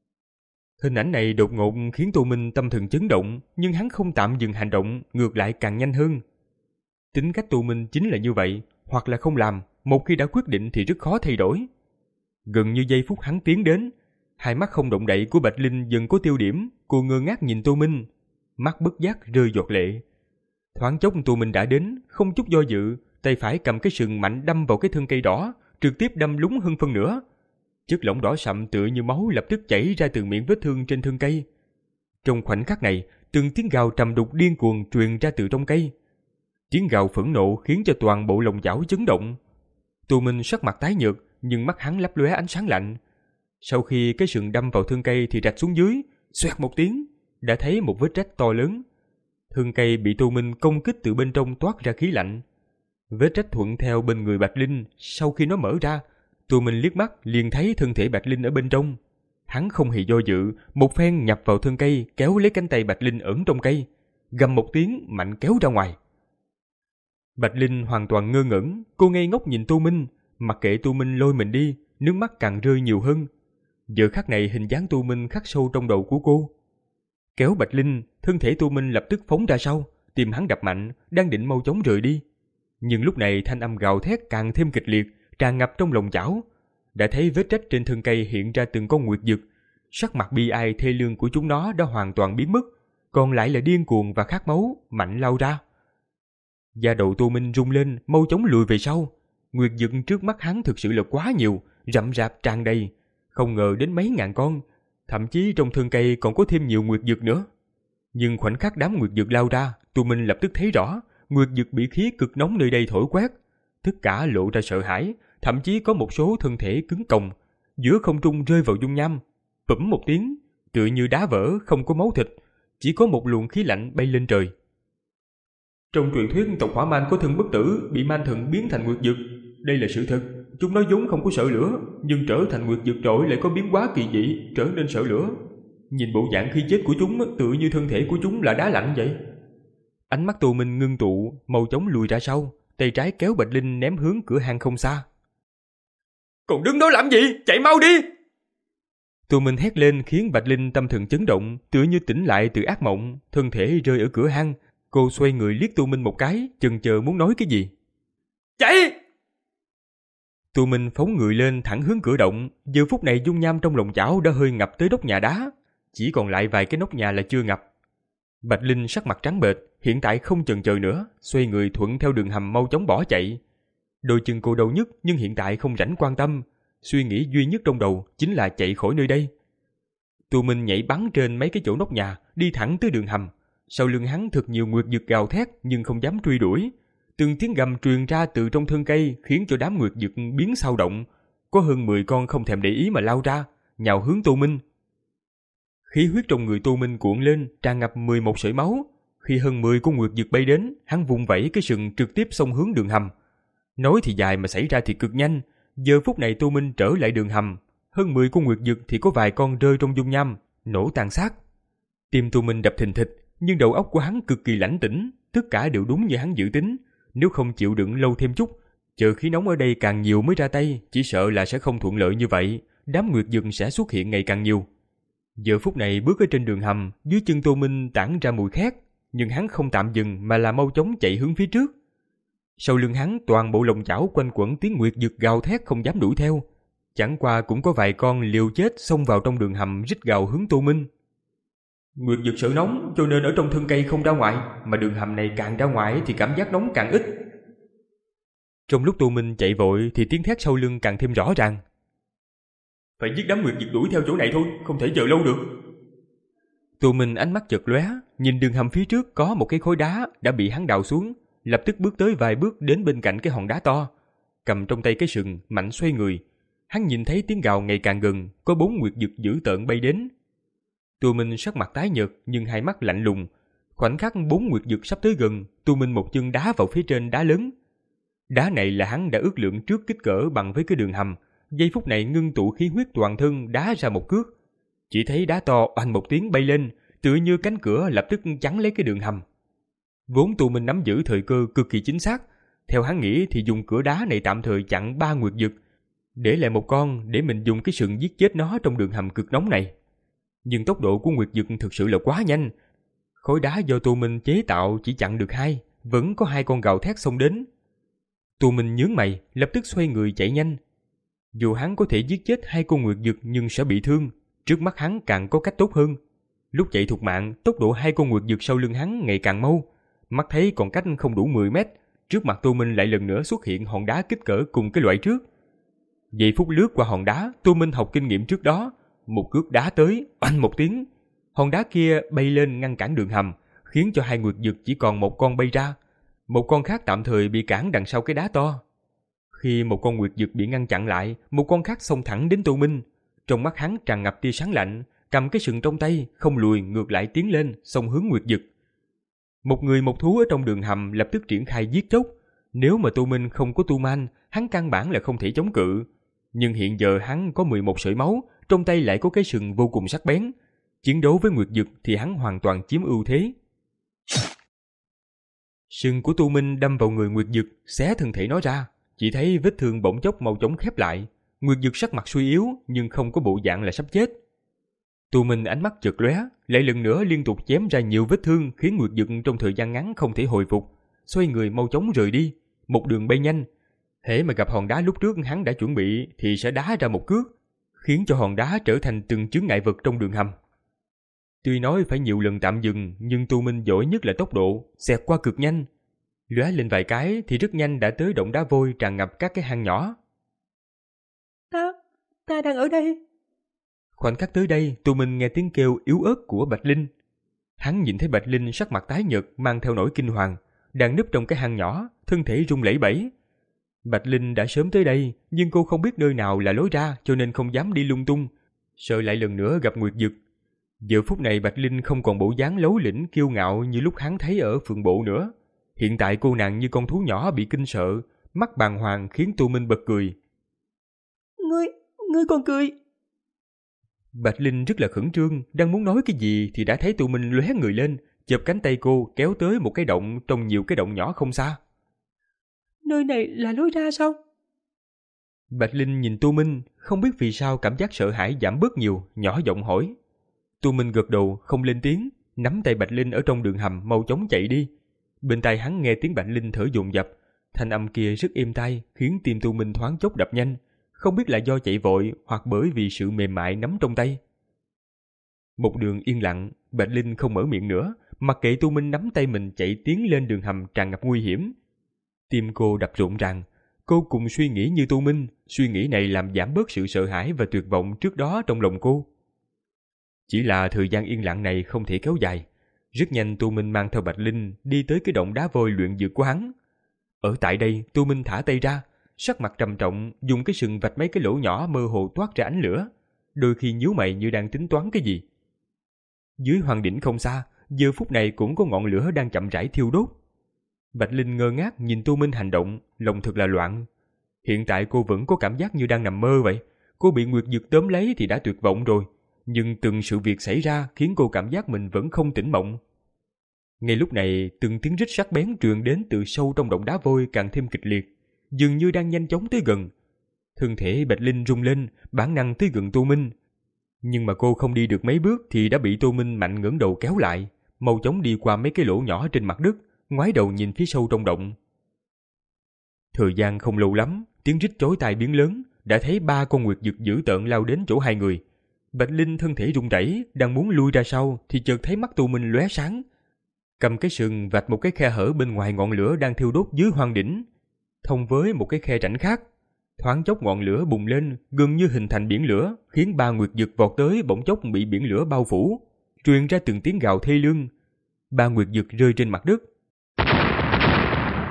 Hình ảnh này đột ngột khiến Tô Minh tâm thần chấn động, nhưng hắn không tạm dừng hành động, ngược lại càng nhanh hơn. Tính cách Tô Minh chính là như vậy, hoặc là không làm, một khi đã quyết định thì rất khó thay đổi. Gần như giây phút hắn tiến đến, hai mắt không động đậy của Bạch Linh dần có tiêu điểm, cô ngơ ngác nhìn Tô Minh, mắt bất giác rơi giọt lệ. Thoáng chốc Tô Minh đã đến, không chút do dự, tay phải cầm cái sừng mạnh đâm vào cái thân cây đỏ, trực tiếp đâm lún hơn phân nửa. Chất lỏng đỏ sậm tựa như máu lập tức chảy ra từ miệng vết thương trên thân cây. Trong khoảnh khắc này, từng tiếng gào trầm đục điên cuồng truyền ra từ trong cây. Tiếng gào phẫn nộ khiến cho toàn bộ lồng chảo chấn động. Tô Minh sắc mặt tái nhợt, nhưng mắt hắn lấp lóe ánh sáng lạnh. Sau khi cái sừng đâm vào thân cây thì rạch xuống dưới, xoẹt một tiếng, đã thấy một vết rách to lớn. Thân cây bị Tô Minh công kích từ bên trong toát ra khí lạnh. Vết rách thuận theo bên người Bạch Linh, sau khi nó mở ra, Tô Minh liếc mắt liền thấy thân thể Bạch Linh ở bên trong. Hắn không hề do dự, một phen nhập vào thân cây, kéo lấy cánh tay Bạch Linh ẩn trong cây, gầm một tiếng mạnh kéo ra ngoài. Bạch Linh hoàn toàn ngơ ngẩn, cô ngây ngốc nhìn Tô Minh, mặc kệ Tô Minh lôi mình đi, nước mắt càng rơi nhiều hơn. Giờ khắc này hình dáng Tô Minh khắc sâu trong đầu của cô. Kéo Bạch Linh, thân thể Tô Minh lập tức phóng ra sau, tim hắn đập mạnh, đang định mau chóng rời đi. Nhưng lúc này thanh âm gào thét càng thêm kịch liệt, tràn ngập trong lòng chảo. Đã thấy vết rách trên thân cây hiện ra từng con nguyệt dực, sắc mặt bi ai thê lương của chúng nó đã hoàn toàn biến mất, còn lại là điên cuồng và khát máu, mạnh lao ra. Da đầu Tô Minh rung lên, mau chóng lùi về sau. Nguyệt dực trước mắt hắn thực sự là quá nhiều, rậm rạp tràn đầy, không ngờ đến mấy ngàn con, thậm chí trong thân cây còn có thêm nhiều nguyệt dực nữa. Nhưng khoảnh khắc đám nguyệt dực lao ra, Tô Minh lập tức thấy rõ, nguyệt dực bị khí cực nóng nơi đây thổi quét, tất cả lộ ra sợ hãi, thậm chí có một số thân thể cứng còng, giữa không trung rơi vào dung nham, bụm một tiếng, tựa như đá vỡ không có máu thịt, chỉ có một luồng khí lạnh bay lên trời. Trong truyền thuyết tộc Hỏa Man có thân bất tử, bị man thần biến thành nguyệt dực, đây là sự thật. Chúng nó vốn không có sợ lửa, nhưng trở thành nguyệt dực trội lại có biến hóa kỳ dị, trở nên sợ lửa. Nhìn bộ dạng khi chết của chúng tựa như thân thể của chúng là đá lạnh vậy. Ánh mắt Tô Minh ngưng tụ, mau chóng lùi ra sau, tay trái kéo Bạch Linh ném hướng cửa hang không xa. Còn đứng đó làm gì? Chạy mau đi! Tô Minh hét lên khiến Bạch Linh tâm thần chấn động, tựa như tỉnh lại từ ác mộng, thân thể rơi ở cửa hang. Cô xoay người liếc Tô Minh một cái, chần chờ muốn nói cái gì. Chạy! Tô Minh phóng người lên thẳng hướng cửa động. Giờ phút này dung nham trong lồng chảo đã hơi ngập tới nóc nhà đá, chỉ còn lại vài cái nóc nhà là chưa ngập. Bạch Linh sắc mặt trắng bệch, hiện tại không chần chờ nữa, xoay người thuận theo đường hầm mau chóng bỏ chạy. Đôi chân cô đau nhức nhưng hiện tại không rảnh quan tâm, suy nghĩ duy nhất trong đầu chính là chạy khỏi nơi đây. Tô Minh nhảy bắn trên mấy cái chỗ nóc nhà, đi thẳng tới đường hầm. Sau lưng hắn thật nhiều nguyệt dực gào thét nhưng không dám truy đuổi. Từng tiếng gầm truyền ra từ trong thân cây khiến cho đám nguyệt dực biến sao động. Có hơn mười con không thèm để ý mà lao ra, nhào hướng Tô Minh. Khí huyết trong người Tô Minh cuộn lên, tràn ngập mười một sợi máu. Khi hơn mười con nguyệt dực bay đến, hắn vung vẩy cái sừng trực tiếp xông hướng đường hầm. Nói thì dài mà xảy ra thì cực nhanh. Giờ phút này Tô Minh trở lại đường hầm, hơn mười con nguyệt dực thì có vài con rơi trong dung nham, nổ tàn xác. Tim Tô Minh đập thình thịch, nhưng đầu óc của hắn cực kỳ lãnh tĩnh, tất cả đều đúng như hắn dự tính. Nếu không chịu đựng lâu thêm chút, chờ khí nóng ở đây càng nhiều mới ra tay, chỉ sợ là sẽ không thuận lợi như vậy, đám nguyệt dực sẽ xuất hiện ngày càng nhiều. Giờ phút này bước ở trên đường hầm, dưới chân Tô Minh tản ra mùi khét, nhưng hắn không tạm dừng mà là mau chóng chạy hướng phía trước. Sau lưng hắn toàn bộ lồng chảo quanh quẩn tiếng nguyệt dực gào thét không dám đuổi theo. Chẳng qua cũng có vài con liều chết xông vào trong đường hầm rít gào hướng Tô Minh. Nguyệt dực sợ nóng cho nên ở trong thân cây không ra ngoài, mà đường hầm này càng ra ngoài thì cảm giác nóng càng ít. Trong lúc Tô Minh chạy vội thì tiếng thét sau lưng càng thêm rõ ràng. Phải giết đám nguyệt dực đuổi theo chỗ này thôi, không thể chờ lâu được. Tô Minh ánh mắt chợt lóe, nhìn đường hầm phía trước có một cái khối đá đã bị hắn đào xuống, lập tức bước tới vài bước đến bên cạnh cái hòn đá to, cầm trong tay cái sừng, mạnh xoay người. Hắn nhìn thấy tiếng gào ngày càng gần, có bốn nguyệt dực dữ tợn bay đến. Tu Minh sắc mặt tái nhợt nhưng hai mắt lạnh lùng. Khoảnh khắc bốn nguyệt dực sắp tới gần, Tu Minh một chân đá vào phía trên đá lớn. Đá này là hắn đã ước lượng trước kích cỡ bằng với cái đường hầm, giây phút này ngưng tụ khí huyết toàn thân đá ra một cước. Chỉ thấy đá to oanh một tiếng bay lên, tựa như cánh cửa lập tức chắn lấy cái đường hầm. Vốn Tu Minh nắm giữ thời cơ cực kỳ chính xác, theo hắn nghĩ thì dùng cửa đá này tạm thời chặn ba nguyệt dực, để lại một con để mình dùng cái sừng giết chết nó trong đường hầm cực nóng này. Nhưng tốc độ của nguyệt dực thực sự là quá nhanh. Khối đá do Tu Minh chế tạo chỉ chặn được hai, vẫn có hai con gào thét xông đến. Tu Minh nhướng mày, lập tức xoay người chạy nhanh. Dù hắn có thể giết chết hai con nguyệt dực nhưng sẽ bị thương, trước mắt hắn càng có cách tốt hơn. Lúc chạy thục mạng, tốc độ hai con nguyệt dực sau lưng hắn ngày càng mau. Mắt thấy còn cách không đủ mười mét, trước mặt Tu Minh lại lần nữa xuất hiện hòn đá kích cỡ cùng cái loại trước. Giây phút lướt qua hòn đá, Tu Minh học kinh nghiệm trước đó, một cước đá tới, oanh một tiếng, hòn đá kia bay lên ngăn cản đường hầm, khiến cho hai nguyệt dực chỉ còn một con bay ra, một con khác tạm thời bị cản đằng sau cái đá to. Khi một con nguyệt dực bị ngăn chặn lại, một con khác xông thẳng đến Tu Minh. Trong mắt hắn tràn ngập tia sáng lạnh, cầm cái sừng trong tay, không lùi ngược lại tiến lên, xông hướng nguyệt dực. Một người một thú ở trong đường hầm lập tức triển khai giết chóc. Nếu mà Tu Minh không có tu man, hắn căn bản là không thể chống cự. Nhưng hiện giờ hắn có mười một sợi máu, trong tay lại có cái sừng vô cùng sắc bén. Chiến đấu với nguyệt dực thì hắn hoàn toàn chiếm ưu thế. Sừng của Tu Minh đâm vào người nguyệt dực, xé thân thể nó ra. Chỉ thấy vết thương bỗng chốc mau chóng khép lại. Nguyệt dực sắc mặt suy yếu nhưng không có bộ dạng là sắp chết. Tu Minh ánh mắt chợt lóe, lại lần nữa liên tục chém ra nhiều vết thương khiến nguyệt dực trong thời gian ngắn không thể hồi phục. Xoay người mau chóng rời đi, một đường bay nhanh. Hễ mà gặp hòn đá lúc trước hắn đã chuẩn bị thì sẽ đá ra một cước, khiến cho hòn đá trở thành từng chướng ngại vật trong đường hầm. Tuy nói phải nhiều lần tạm dừng, nhưng Tu Minh giỏi nhất là tốc độ, xẹt qua cực nhanh. Lóe lên vài cái thì rất nhanh đã tới động đá vôi tràn ngập các cái hang nhỏ. Ta, ta đang ở đây. Khoảnh khắc tới đây, Tu Minh nghe tiếng kêu yếu ớt của Bạch Linh. Hắn nhìn thấy Bạch Linh sắc mặt tái nhợt mang theo nỗi kinh hoàng, đang núp trong cái hang nhỏ, thân thể rung lẩy bẩy. Bạch Linh đã sớm tới đây, nhưng cô không biết nơi nào là lối ra cho nên không dám đi lung tung, sợ lại lần nữa gặp nguyệt dực. Giờ phút này Bạch Linh không còn bộ dáng lấu lĩnh kiêu ngạo như lúc hắn thấy ở phường bộ nữa. Hiện tại cô nàng như con thú nhỏ bị kinh sợ, mắt bàng hoàng khiến Tu Minh bật cười. Ngươi, ngươi còn cười. Bạch Linh rất là khẩn trương, đang muốn nói cái gì thì đã thấy Tu Minh lóe người lên, chộp cánh tay cô kéo tới một cái động trong nhiều cái động nhỏ không xa. Nơi này là lối ra sao? Bạch Linh nhìn Tu Minh, không biết vì sao cảm giác sợ hãi giảm bớt nhiều, nhỏ giọng hỏi. Tu Minh gật đầu không lên tiếng, nắm tay Bạch Linh ở trong đường hầm mau chóng chạy đi. Bên tai hắn nghe tiếng Bạch Linh thở dồn dập, thanh âm kia rất êm tai khiến tim Tu Minh thoáng chốc đập nhanh, không biết là do chạy vội hoặc bởi vì sự mềm mại nắm trong tay. Một đường yên lặng, Bạch Linh không mở miệng nữa, mặc kệ Tu Minh nắm tay mình chạy tiến lên đường hầm tràn ngập nguy hiểm. Tim cô đập rộn ràng, cô cùng suy nghĩ như Tu Minh, suy nghĩ này làm giảm bớt sự sợ hãi và tuyệt vọng trước đó trong lòng cô. Chỉ là thời gian yên lặng này không thể kéo dài. Rất nhanh Tu Minh mang theo Bạch Linh đi tới cái động đá vôi luyện dược của hắn. Ở tại đây, Tu Minh thả tay ra, sắc mặt trầm trọng, dùng cái sừng vạch mấy cái lỗ nhỏ mơ hồ toát ra ánh lửa, đôi khi nhíu mày như đang tính toán cái gì. Dưới hoàng đỉnh không xa, giờ phút này cũng có ngọn lửa đang chậm rãi thiêu đốt. Bạch Linh ngơ ngác nhìn Tu Minh hành động, lòng thật là loạn. Hiện tại cô vẫn có cảm giác như đang nằm mơ vậy. Cô bị nguyệt dực tóm lấy thì đã tuyệt vọng rồi, nhưng từng sự việc xảy ra khiến cô cảm giác mình vẫn không tỉnh mộng. Ngay lúc này, từng tiếng rít sắc bén truyền đến từ sâu trong động đá vôi càng thêm kịch liệt, dường như đang nhanh chóng tới gần. Thân thể Bạch Linh rung lên, bản năng tới gần Tu Minh. Nhưng mà cô không đi được mấy bước thì đã bị Tu Minh mạnh ngẩng đầu kéo lại, mau chóng đi qua mấy cái lỗ nhỏ trên mặt đất, ngoái đầu nhìn phía sâu trong động. Thời gian không lâu lắm, tiếng rít chói tai biến lớn, đã thấy ba con nguyệt dực dữ tợn lao đến chỗ hai người. Bạch Linh thân thể run rẩy, đang muốn lui ra sau thì chợt thấy mắt Tu Minh lóe sáng, cầm cái sừng vạch một cái khe hở bên ngoài ngọn lửa đang thiêu đốt dưới hoang đỉnh, thông với một cái khe rãnh khác. Thoáng chốc ngọn lửa bùng lên, gần như hình thành biển lửa, khiến ba nguyệt dực vọt tới bỗng chốc bị biển lửa bao phủ, truyền ra từng tiếng gào thê lương. Ba nguyệt dực rơi trên mặt đất.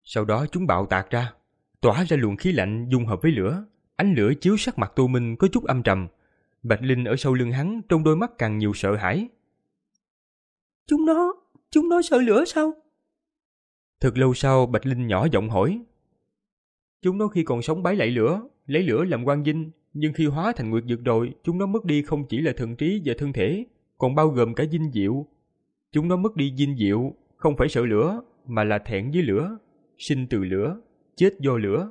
Sau đó chúng bạo tạc ra, tỏa ra luồng khí lạnh dung hợp với lửa. Ánh lửa chiếu sắc mặt Tô Minh có chút âm trầm. Bạch Linh ở sau lưng hắn trong đôi mắt càng nhiều sợ hãi. Chúng nó, chúng nó sợ lửa sao? Thật lâu sau Bạch Linh nhỏ giọng hỏi. Chúng nó khi còn sống bái lạy lửa, lấy lửa làm quan dinh, nhưng khi hóa thành nguyệt dực rồi, chúng nó mất đi không chỉ là thần trí và thân thể, còn bao gồm cả dinh diệu. Chúng nó mất đi dinh diệu, không phải sợ lửa, mà là thẹn với lửa, sinh từ lửa, chết do lửa.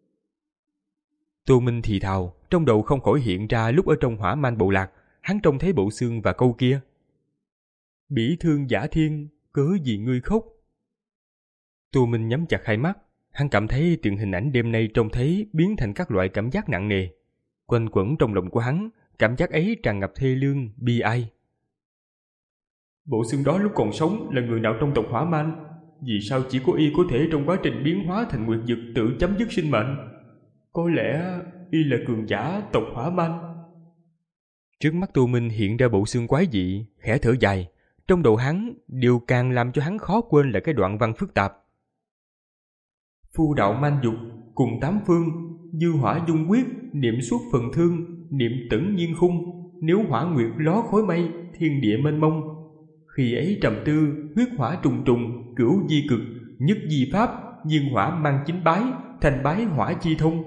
Tô Minh thì thào, trong đầu không khỏi hiện ra lúc ở trong Hỏa Man bộ lạc, hắn trông thấy bộ xương và câu kia. Bỉ thương giả thiên, cớ gì ngươi khóc? Tô Minh nhắm chặt hai mắt, hắn cảm thấy từng hình ảnh đêm nay trông thấy biến thành các loại cảm giác nặng nề. Quanh quẩn trong lòng của hắn, cảm giác ấy tràn ngập thê lương, bi ai. Bộ xương đó lúc còn sống là người nào trong tộc Hỏa Man? Vì sao chỉ có y có thể trong quá trình biến hóa thành nguyệt dực tự chấm dứt sinh mệnh? Có lẽ y là cường giả tộc Hỏa Man. Trước mắt Tô Minh hiện ra bộ xương quái dị, khẽ thở dài. Trong đầu hắn, điều càng làm cho hắn khó quên là cái đoạn văn phức tạp. Phu đạo man dục, cùng tám phương, dư hỏa dung quyết, niệm suốt phần thương, niệm tẩn nhiên khung, nếu hỏa nguyệt ló khói mây, thiên địa mênh mông. Khi ấy trầm tư, huyết hỏa trùng trùng, cửu di cực, nhất di pháp, nhiên hỏa mang chính bái, thành bái hỏa chi thông.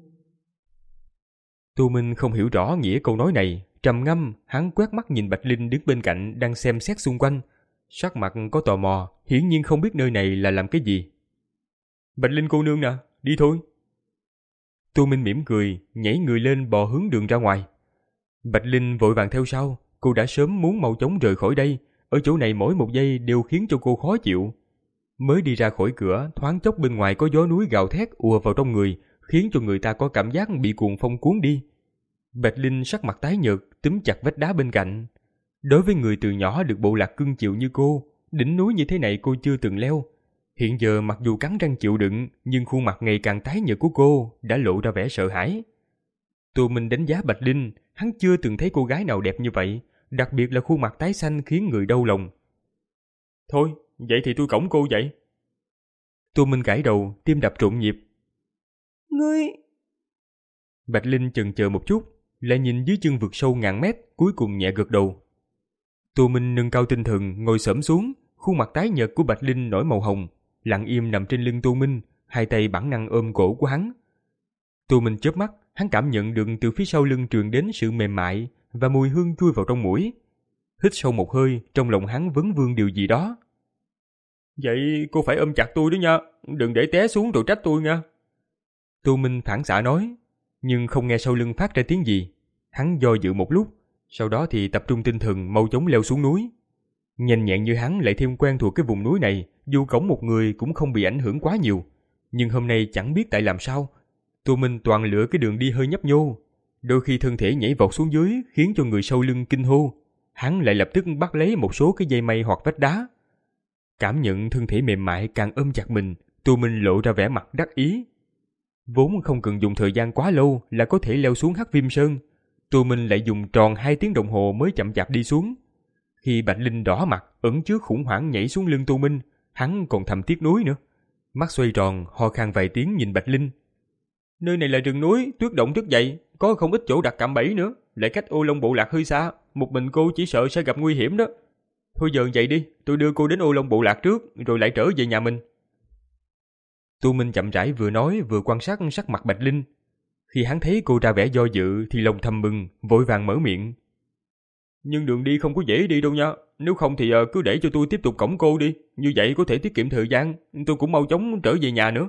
Tô Minh không hiểu rõ nghĩa câu nói này, trầm ngâm, hắn quét mắt nhìn Bạch Linh đứng bên cạnh đang xem xét xung quanh, sắc mặt có tò mò, hiển nhiên không biết nơi này là làm cái gì. Bạch Linh cô nương nè, đi thôi. Tô Minh mỉm cười, nhảy người lên bò hướng đường ra ngoài. Bạch Linh vội vàng theo sau, cô đã sớm muốn mau chóng rời khỏi đây, ở chỗ này mỗi một giây đều khiến cho cô khó chịu. Mới đi ra khỏi cửa, thoáng chốc bên ngoài có gió núi gào thét ùa vào trong người, khiến cho người ta có cảm giác bị cuồng phong cuốn đi. Bạch Linh sắc mặt tái nhợt, túm chặt vách đá bên cạnh. Đối với người từ nhỏ được bộ lạc cưng chịu như cô, đỉnh núi như thế này cô chưa từng leo. Hiện giờ mặc dù cắn răng chịu đựng, nhưng khuôn mặt ngày càng tái nhợt của cô đã lộ ra vẻ sợ hãi. Tô Minh đánh giá Bạch Linh, hắn chưa từng thấy cô gái nào đẹp như vậy, đặc biệt là khuôn mặt tái xanh khiến người đau lòng. Thôi, vậy thì tôi cõng cô vậy. Tô Minh gãi đầu, tim đập trộn nhịp. Ngươi... Bạch Linh chần chờ một chút, lại nhìn dưới chân vực sâu ngàn mét, cuối cùng nhẹ gật đầu. Tô Minh nâng cao tinh thần, ngồi xổm xuống, khuôn mặt tái nhợt của Bạch Linh nổi màu hồng, lặng im nằm trên lưng Tô Minh, hai tay bản năng ôm cổ của hắn. Tô Minh chớp mắt, hắn cảm nhận được từ phía sau lưng truyền đến sự mềm mại và mùi hương chui vào trong mũi. Hít sâu một hơi, trong lòng hắn vấn vương điều gì đó. Vậy cô phải ôm chặt tôi đó nha, đừng để té xuống rồi trách tôi nha. Tô Minh phản xạ nói, nhưng không nghe sau lưng phát ra tiếng gì. Hắn do dự một lúc, sau đó thì tập trung tinh thần mau chóng leo xuống núi. Nhanh nhẹn như hắn lại thêm quen thuộc cái vùng núi này, dù cõng một người cũng không bị ảnh hưởng quá nhiều. Nhưng hôm nay chẳng biết tại làm sao, Tô Minh toàn lựa cái đường đi hơi nhấp nhô. Đôi khi thân thể nhảy vọt xuống dưới khiến cho người sau lưng kinh hô. Hắn lại lập tức bắt lấy một số cái dây mây hoặc vách đá. Cảm nhận thân thể mềm mại càng ôm chặt mình, Tô Minh lộ ra vẻ mặt đắc ý. Vốn không cần dùng thời gian quá lâu là có thể leo xuống Hắc Viêm Sơn, Tô Minh lại dùng tròn hai tiếng đồng hồ mới chậm chạp đi xuống. Khi Bạch Linh đỏ mặt ẩn chứa khủng hoảng nhảy xuống lưng Tô Minh, hắn còn thầm tiếc nuối nữa. Mắt xoay tròn, ho khan vài tiếng nhìn Bạch Linh. Nơi này là rừng núi, tuyết động rất dày, có không ít chỗ đặt cạm bẫy nữa, lại cách Ô Long bộ lạc hơi xa, một mình cô chỉ sợ sẽ gặp nguy hiểm đó. Thôi giờ vậy đi, tôi đưa cô đến Ô Long bộ lạc trước, rồi lại trở về nhà mình. Tô Minh chậm rãi vừa nói vừa quan sát sắc mặt Bạch Linh. Khi hắn thấy cô ra vẻ do dự thì lòng thầm mừng, vội vàng mở miệng. Nhưng đường đi không có dễ đi đâu nha, nếu không thì cứ để cho tôi tiếp tục cõng cô đi, như vậy có thể tiết kiệm thời gian, tôi cũng mau chóng trở về nhà nữa.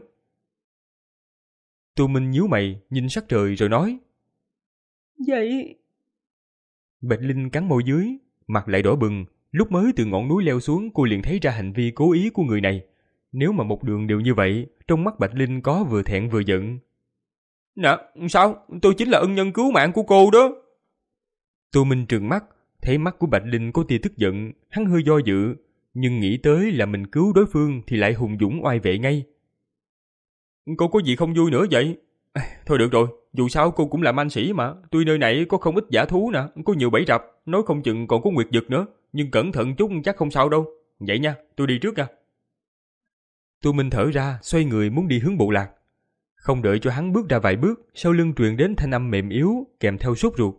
Tô Minh nhíu mày, nhìn sắc trời rồi nói. Vậy... Bạch Linh cắn môi dưới, mặt lại đỏ bừng, lúc mới từ ngọn núi leo xuống cô liền thấy ra hành vi cố ý của người này. Nếu mà một đường đều như vậy, trong mắt Bạch Linh có vừa thẹn vừa giận. Nè, sao? Tôi chính là ân nhân cứu mạng của cô đó. Tô Minh trừng mắt, thấy mắt của Bạch Linh có tia tức giận, hắn hơi do dự, nhưng nghĩ tới là mình cứu đối phương thì lại hùng dũng oai vệ ngay. Cô có gì không vui nữa vậy? À, thôi được rồi, dù sao cô cũng là man sĩ mà, tuy nơi này có không ít dã thú nè, có nhiều bẫy rập, nói không chừng còn có nguyệt dực nữa, nhưng cẩn thận chút chắc không sao đâu. Vậy nha, tôi đi trước nha. Tô Minh thở ra, xoay người muốn đi hướng bộ lạc. Không đợi cho hắn bước ra vài bước, sau lưng truyền đến thanh âm mềm yếu, kèm theo sốt ruột.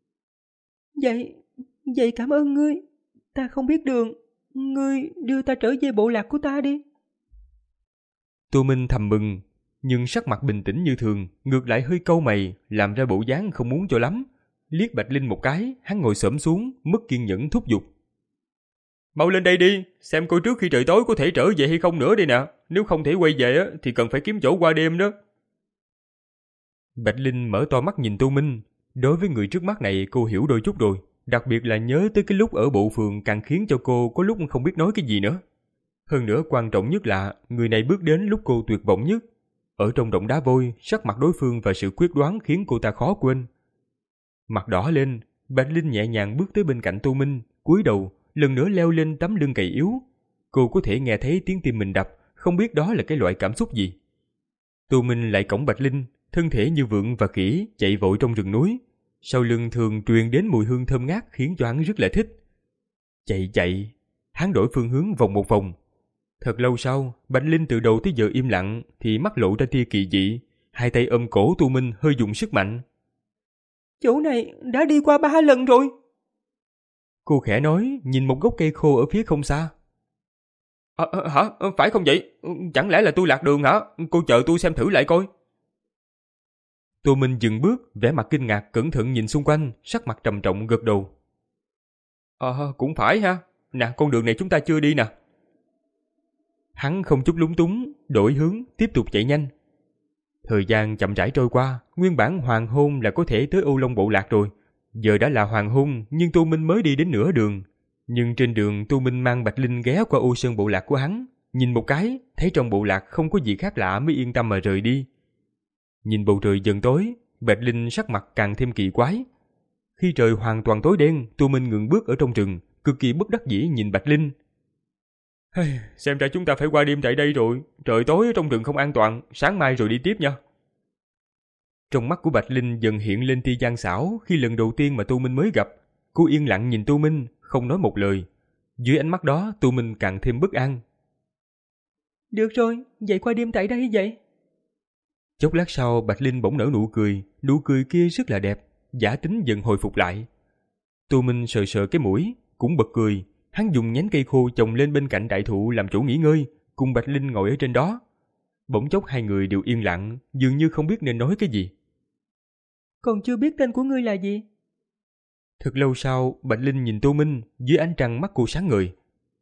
Vậy, vậy cảm ơn ngươi. Ta không biết đường. Ngươi đưa ta trở về bộ lạc của ta đi. Tô Minh thầm mừng, nhưng sắc mặt bình tĩnh như thường, ngược lại hơi cau mày, làm ra bộ dáng không muốn cho lắm. Liếc Bạch Linh một cái, hắn ngồi xổm xuống, mất kiên nhẫn thúc giục. Mau lên đây đi, xem coi trước khi trời tối có thể trở về hay không nữa đi nè. Nếu không thể quay về thì cần phải kiếm chỗ qua đêm đó. Bạch Linh mở to mắt nhìn Tô Minh. Đối với người trước mắt này cô hiểu đôi chút rồi. Đặc biệt là nhớ tới cái lúc ở bộ phường càng khiến cho cô có lúc không biết nói cái gì nữa. Hơn nữa quan trọng nhất là người này bước đến lúc cô tuyệt vọng nhất. Ở trong động đá vôi, sắc mặt đối phương và sự quyết đoán khiến cô ta khó quên. Mặt đỏ lên, Bạch Linh nhẹ nhàng bước tới bên cạnh Tô Minh, cúi đầu, lần nữa leo lên tấm lưng gầy yếu. Cô có thể nghe thấy tiếng tim mình đập, không biết đó là cái loại cảm xúc gì. Tô Minh lại cõng Bạch Linh, thân thể như vượn và khỉ chạy vội trong rừng núi. Sau lưng thường truyền đến mùi hương thơm ngát khiến cho hắn rất là thích. Chạy chạy, hắn đổi phương hướng vòng một vòng. Thật lâu sau, Bạch Linh từ đầu tới giờ im lặng thì mắt lộ ra tia kỳ dị, hai tay ôm cổ Tô Minh hơi dùng sức mạnh. Chỗ này đã đi qua ba lần rồi. Cô khẽ nói, nhìn một gốc cây khô ở phía không xa. À, à, hả? Phải không vậy? Chẳng lẽ là tôi lạc đường hả? Cô chờ tôi xem thử lại coi. Tô Minh dừng bước, vẻ mặt kinh ngạc, cẩn thận nhìn xung quanh, sắc mặt trầm trọng gật đầu. Ờ, à, cũng phải ha. Nè, con đường này chúng ta chưa đi nè. Hắn không chút lúng túng, đổi hướng, tiếp tục chạy nhanh. Thời gian chậm rãi trôi qua, nguyên bản hoàng hôn là có thể tới Ô Long bộ lạc rồi. Giờ đã là hoàng hôn, nhưng Tô Minh mới đi đến nửa đường. Nhưng trên đường Tô Minh mang Bạch Linh ghé qua Ô Sơn bộ lạc của hắn. Nhìn một cái, thấy trong bộ lạc không có gì khác lạ mới yên tâm mà rời đi. Nhìn bầu trời dần tối, Bạch Linh sắc mặt càng thêm kỳ quái. Khi trời hoàn toàn tối đen, Tô Minh ngừng bước ở trong rừng, cực kỳ bất đắc dĩ nhìn Bạch Linh. Hey, xem ra chúng ta phải qua đêm tại đây rồi. Trời tối ở trong rừng không an toàn, sáng mai rồi đi tiếp nha. Trong mắt của Bạch Linh dần hiện lên tia gian xảo khi lần đầu tiên mà Tô Minh mới gặp. Cô yên lặng nhìn Tô Minh, không nói một lời. Dưới ánh mắt đó, Tô Minh càng thêm bất an. Được rồi, vậy qua đêm tại đây vậy. Chốc lát sau, Bạch Linh bỗng nở nụ cười, nụ cười kia rất là đẹp, giả tính dần hồi phục lại. Tô Minh sờ sờ cái mũi, cũng bật cười. Hắn dùng nhánh cây khô trồng lên bên cạnh đại thụ làm chỗ nghỉ ngơi, cùng Bạch Linh ngồi ở trên đó. Bỗng chốc hai người đều yên lặng, dường như không biết nên nói cái gì. Còn chưa biết tên của ngươi là gì? Thật lâu sau, Bạch Linh nhìn Tô Minh, dưới ánh trăng mắt cô sáng ngời.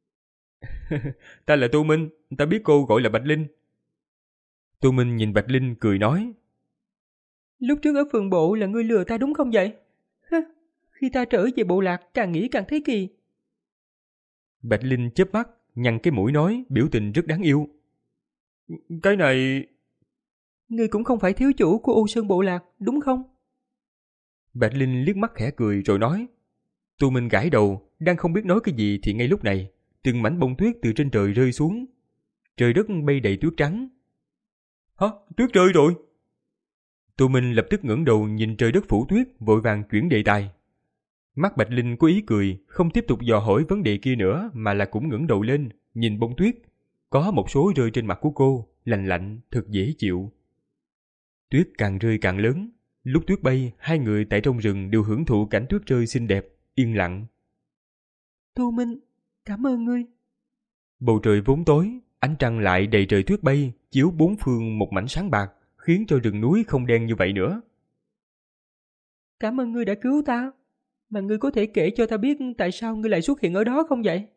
Ta là Tô Minh, ta biết cô gọi là Bạch Linh. Tô Minh nhìn Bạch Linh cười nói. Lúc trước ở phường bộ là ngươi lừa ta đúng không vậy? Khi ta trở về bộ lạc càng nghĩ càng thấy kỳ. Bạch Linh chớp mắt, nhăn cái mũi nói, biểu tình rất đáng yêu. Cái này... Ngươi cũng không phải thiếu chủ của Ô Sơn bộ lạc, đúng không? Bạch Linh liếc mắt khẽ cười rồi nói. Tô Minh gãi đầu, đang không biết nói cái gì thì ngay lúc này, từng mảnh bông tuyết từ trên trời rơi xuống. Trời đất bay đầy tuyết trắng. Hả? Tuyết rơi rồi? Tô Minh lập tức ngẩng đầu nhìn trời đất phủ tuyết, vội vàng chuyển đề tài. Mắt Bạch Linh có ý cười, không tiếp tục dò hỏi vấn đề kia nữa mà là cũng ngẩng đầu lên, nhìn bông tuyết. Có một số rơi trên mặt của cô, lạnh lạnh, thật dễ chịu. Tuyết càng rơi càng lớn. Lúc tuyết bay, hai người tại trong rừng đều hưởng thụ cảnh tuyết rơi xinh đẹp, yên lặng. Tô Minh, cảm ơn ngươi. Bầu trời vốn tối, ánh trăng lại đầy trời tuyết bay, chiếu bốn phương một mảnh sáng bạc, khiến cho rừng núi không đen như vậy nữa. Cảm ơn ngươi đã cứu ta. Mà ngươi có thể kể cho ta biết tại sao ngươi lại xuất hiện ở đó không vậy?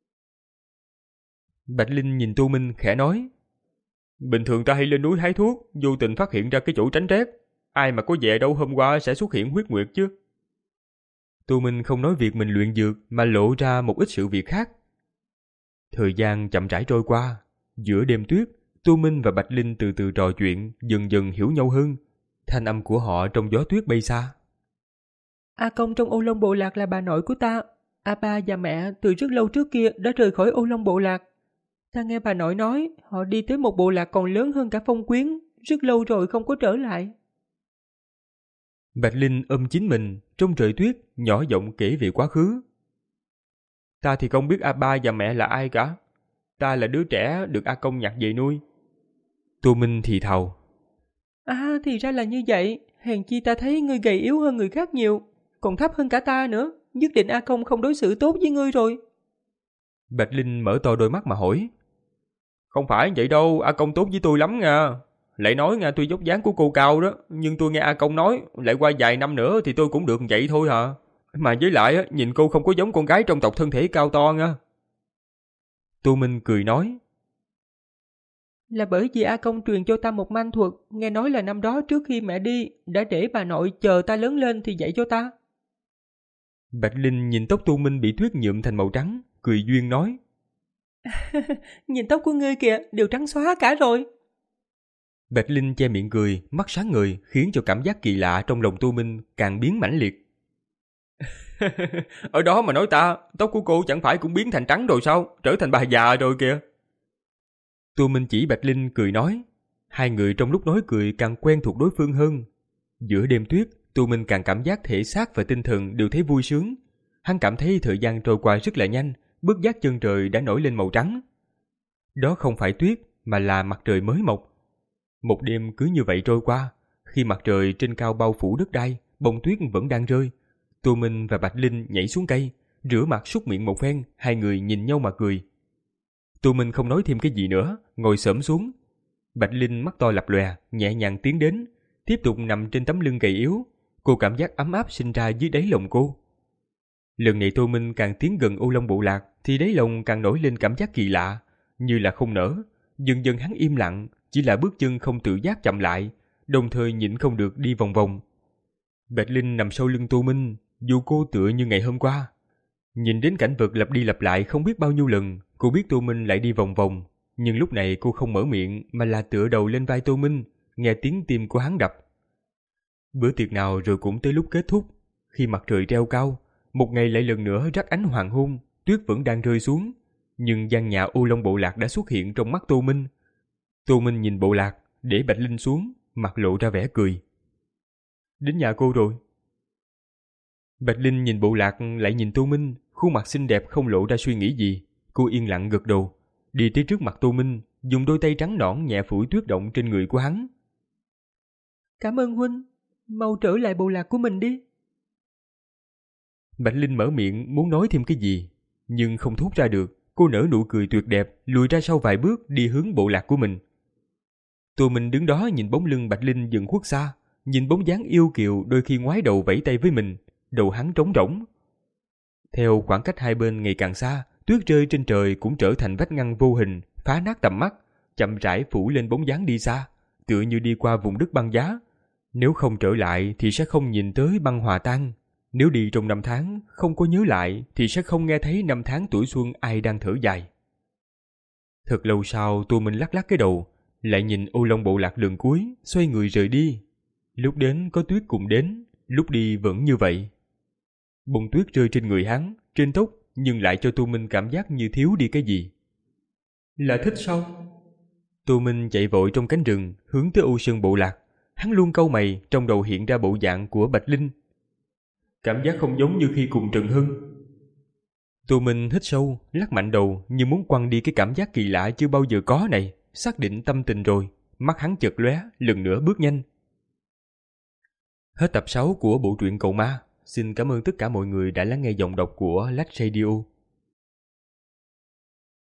Bạch Linh nhìn Tô Minh khẽ nói. Bình thường ta hay lên núi hái thuốc, vô tình phát hiện ra cái chỗ tránh rét. Ai mà có vẻ đâu hôm qua sẽ xuất hiện huyết nguyệt chứ. Tô Minh không nói việc mình luyện dược mà lộ ra một ít sự việc khác. Thời gian chậm rãi trôi qua. Giữa đêm tuyết, Tô Minh và Bạch Linh từ từ trò chuyện, dần dần hiểu nhau hơn. Thanh âm của họ trong gió tuyết bay xa. A Công trong Ô Long bộ lạc là bà nội của ta. A ba và mẹ từ rất lâu trước kia đã rời khỏi Ô Long bộ lạc. Ta nghe bà nội nói họ đi tới một bộ lạc còn lớn hơn cả Phong Quyến, rất lâu rồi không có trở lại. Bạch Linh ôm chính mình, trong trời tuyết, nhỏ giọng kể về quá khứ. Ta thì không biết A ba và mẹ là ai cả. Ta là đứa trẻ được A Công nhặt về nuôi. Tô Minh thì thào. À, thì ra là như vậy. Hèn chi ta thấy ngươi gầy yếu hơn người khác nhiều, còn thấp hơn cả ta nữa. Nhất định A Công không đối xử tốt với ngươi rồi. Bạch Linh mở to đôi mắt mà hỏi. Không phải vậy đâu, A Công tốt với tôi lắm nha. Lại nói nha, tuy dốc dáng của cô cao đó, nhưng tôi nghe A Công nói, lại qua vài năm nữa thì tôi cũng được vậy thôi hả. Mà với lại, nhìn cô không có giống con gái trong tộc thân thể cao to nha. Tô Minh cười nói. Là bởi vì A Công truyền cho ta một manh thuật, nghe nói là năm đó trước khi mẹ đi, đã để bà nội chờ ta lớn lên thì dạy cho ta. Bạch Linh nhìn tóc Tô Minh bị tuyết nhuộm thành màu trắng, cười duyên nói. Nhìn tóc của ngươi kìa, đều trắng xóa cả rồi. Bạch Linh che miệng cười, mắt sáng ngời, khiến cho cảm giác kỳ lạ trong lòng Tô Minh càng biến mãnh liệt. Ở đó mà nói ta, tóc của cô chẳng phải cũng biến thành trắng rồi sao, trở thành bà già rồi kìa. Tô Minh chỉ Bạch Linh cười nói. Hai người trong lúc nói cười càng quen thuộc đối phương hơn. Giữa đêm tuyết, Tô Minh càng cảm giác thể xác và tinh thần đều thấy vui sướng. Hắn cảm thấy thời gian trôi qua rất là nhanh, bất giác chân trời đã nổi lên màu trắng. Đó không phải tuyết, mà là mặt trời mới mọc. Một đêm cứ như vậy trôi qua, khi mặt trời trên cao bao phủ đất đai, bông tuyết vẫn đang rơi. Tô Minh và Bạch Linh nhảy xuống cây, rửa mặt súc miệng một phen, hai người nhìn nhau mà cười. Tô Minh không nói thêm cái gì nữa, ngồi xổm xuống. Bạch Linh mắt to lập lòe, nhẹ nhàng tiến đến, tiếp tục nằm trên tấm lưng gầy yếu. Cô cảm giác ấm áp sinh ra dưới đáy lòng cô. Lần này Tô Minh càng tiến gần Ô Long Bộ Lạc, thì đáy lòng càng nổi lên cảm giác kỳ lạ, như là không nở. Dần dần hắn im lặng, chỉ là bước chân không tự giác chậm lại, đồng thời nhịn không được đi vòng vòng. Bạch Linh nằm sau lưng Tô Minh, dù cô tựa như ngày hôm qua. Nhìn đến cảnh vật lặp đi lặp lại không biết bao nhiêu lần, cô biết Tô Minh lại đi vòng vòng, nhưng lúc này cô không mở miệng mà là tựa đầu lên vai Tô Minh, nghe tiếng tim của hắn đập. Bữa tiệc nào rồi cũng tới lúc kết thúc. Khi mặt trời treo cao, một ngày lại lần nữa rắc ánh hoàng hôn, tuyết vẫn đang rơi xuống, nhưng gian nhà Ô Long Bộ Lạc đã xuất hiện trong mắt Tô Minh. Tô Minh nhìn Bộ Lạc, để Bạch Linh xuống, mặt lộ ra vẻ cười. Đến nhà cô rồi. Bạch Linh nhìn Bộ Lạc lại nhìn Tô Minh, khuôn mặt xinh đẹp không lộ ra suy nghĩ gì. Cô yên lặng gật đầu, đi tới trước mặt Tô Minh, dùng đôi tay trắng nõn nhẹ phủi tuyết động trên người của hắn. Cảm ơn huynh, mau trở lại Bộ Lạc của mình đi. Bạch Linh mở miệng muốn nói thêm cái gì, nhưng không thốt ra được. Cô nở nụ cười tuyệt đẹp, lùi ra sau vài bước đi hướng Bộ Lạc của mình. Tô Minh đứng đó nhìn bóng lưng Bạch Linh dần khuất xa, nhìn bóng dáng yêu kiều đôi khi ngoái đầu vẫy tay với mình, đầu hắn trống rỗng. Theo khoảng cách hai bên ngày càng xa, tuyết rơi trên trời cũng trở thành vách ngăn vô hình, phá nát tầm mắt, chậm rãi phủ lên bóng dáng đi xa, tựa như đi qua vùng đất băng giá. Nếu không trở lại thì sẽ không nhìn tới băng hòa tan. Nếu đi trong năm tháng, không có nhớ lại thì sẽ không nghe thấy năm tháng tuổi xuân ai đang thở dài. Thật lâu sau, Tô Minh lắc lắc cái đầu, lại nhìn Ô Long Bộ Lạc lần cuối, xoay người rời đi. Lúc đến có tuyết cùng đến, lúc đi vẫn như vậy. Bông tuyết rơi trên người hắn, trên tóc, nhưng lại cho Tô Minh cảm giác như thiếu đi cái gì. Là thích sao? Tô Minh chạy vội trong cánh rừng, hướng tới Ô Sơn Bộ Lạc. Hắn luôn cau mày, trong đầu hiện ra bộ dạng của Bạch Linh. Cảm giác không giống như khi cùng Trần Hưng. Tô Minh hít sâu, lắc mạnh đầu như muốn quăng đi cái cảm giác kỳ lạ chưa bao giờ có này, xác định tâm tình rồi, mắt hắn chợt lóe, lần nữa bước nhanh. Hết tập sáu của bộ truyện Cậu Ma. Xin cảm ơn tất cả mọi người đã lắng nghe giọng đọc của Lách Radio.